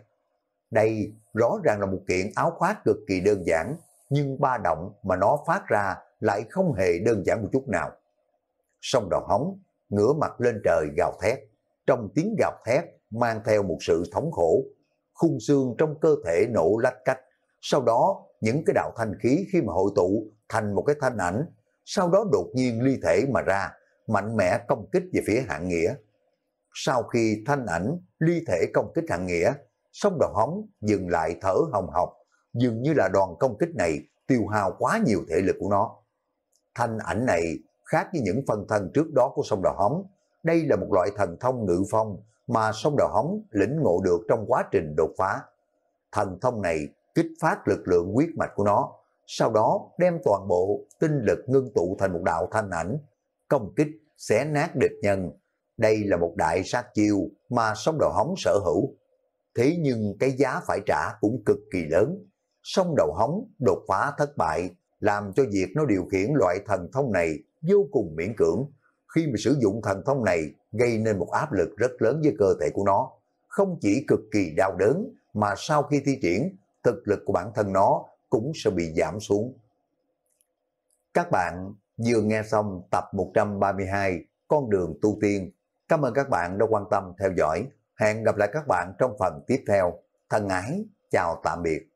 Đây rõ ràng là một kiện áo khoác cực kỳ đơn giản, nhưng ba động mà nó phát ra lại không hề đơn giản một chút nào. Song Đầu Hóng ngửa mặt lên trời gào thét, trong tiếng gào thét mang theo một sự thống khổ, khung xương trong cơ thể nổ lách cách, sau đó những cái đạo thanh khí khi mà hội tụ thành một cái thanh ảnh, sau đó đột nhiên ly thể mà ra, mạnh mẽ công kích về phía Hạng Nghĩa. Sau khi thanh ảnh ly thể công kích Hạng Nghĩa, Song Đầu Hóng dừng lại thở hồng hộc, dường như là đòn công kích này tiêu hao quá nhiều thể lực của nó. Thanh ảnh này khác với những phân thân trước đó của Song Đầu Hóng, đây là một loại thần thông ngự phong mà Song Đầu Hóng lĩnh ngộ được trong quá trình đột phá. Thần thông này kích phát lực lượng huyết mạch của nó, sau đó đem toàn bộ tinh lực ngưng tụ thành một đạo thanh ảnh, công kích xé nát địch nhân. Đây là một đại sát chiêu mà Song Đầu Hóng sở hữu. Thế nhưng cái giá phải trả cũng cực kỳ lớn. Song Đầu Hóng đột phá thất bại, làm cho việc nó điều khiển loại thần thông này vô cùng miễn cưỡng. Khi mà sử dụng thần thông này gây nên một áp lực rất lớn với cơ thể của nó. Không chỉ cực kỳ đau đớn mà sau khi thi triển, thực lực của bản thân nó cũng sẽ bị giảm xuống. Các bạn vừa nghe xong tập một trăm ba mươi hai Con đường tu tiên. Cảm ơn các bạn đã quan tâm theo dõi. Hẹn gặp lại các bạn trong phần tiếp theo. Thân ái, chào tạm biệt.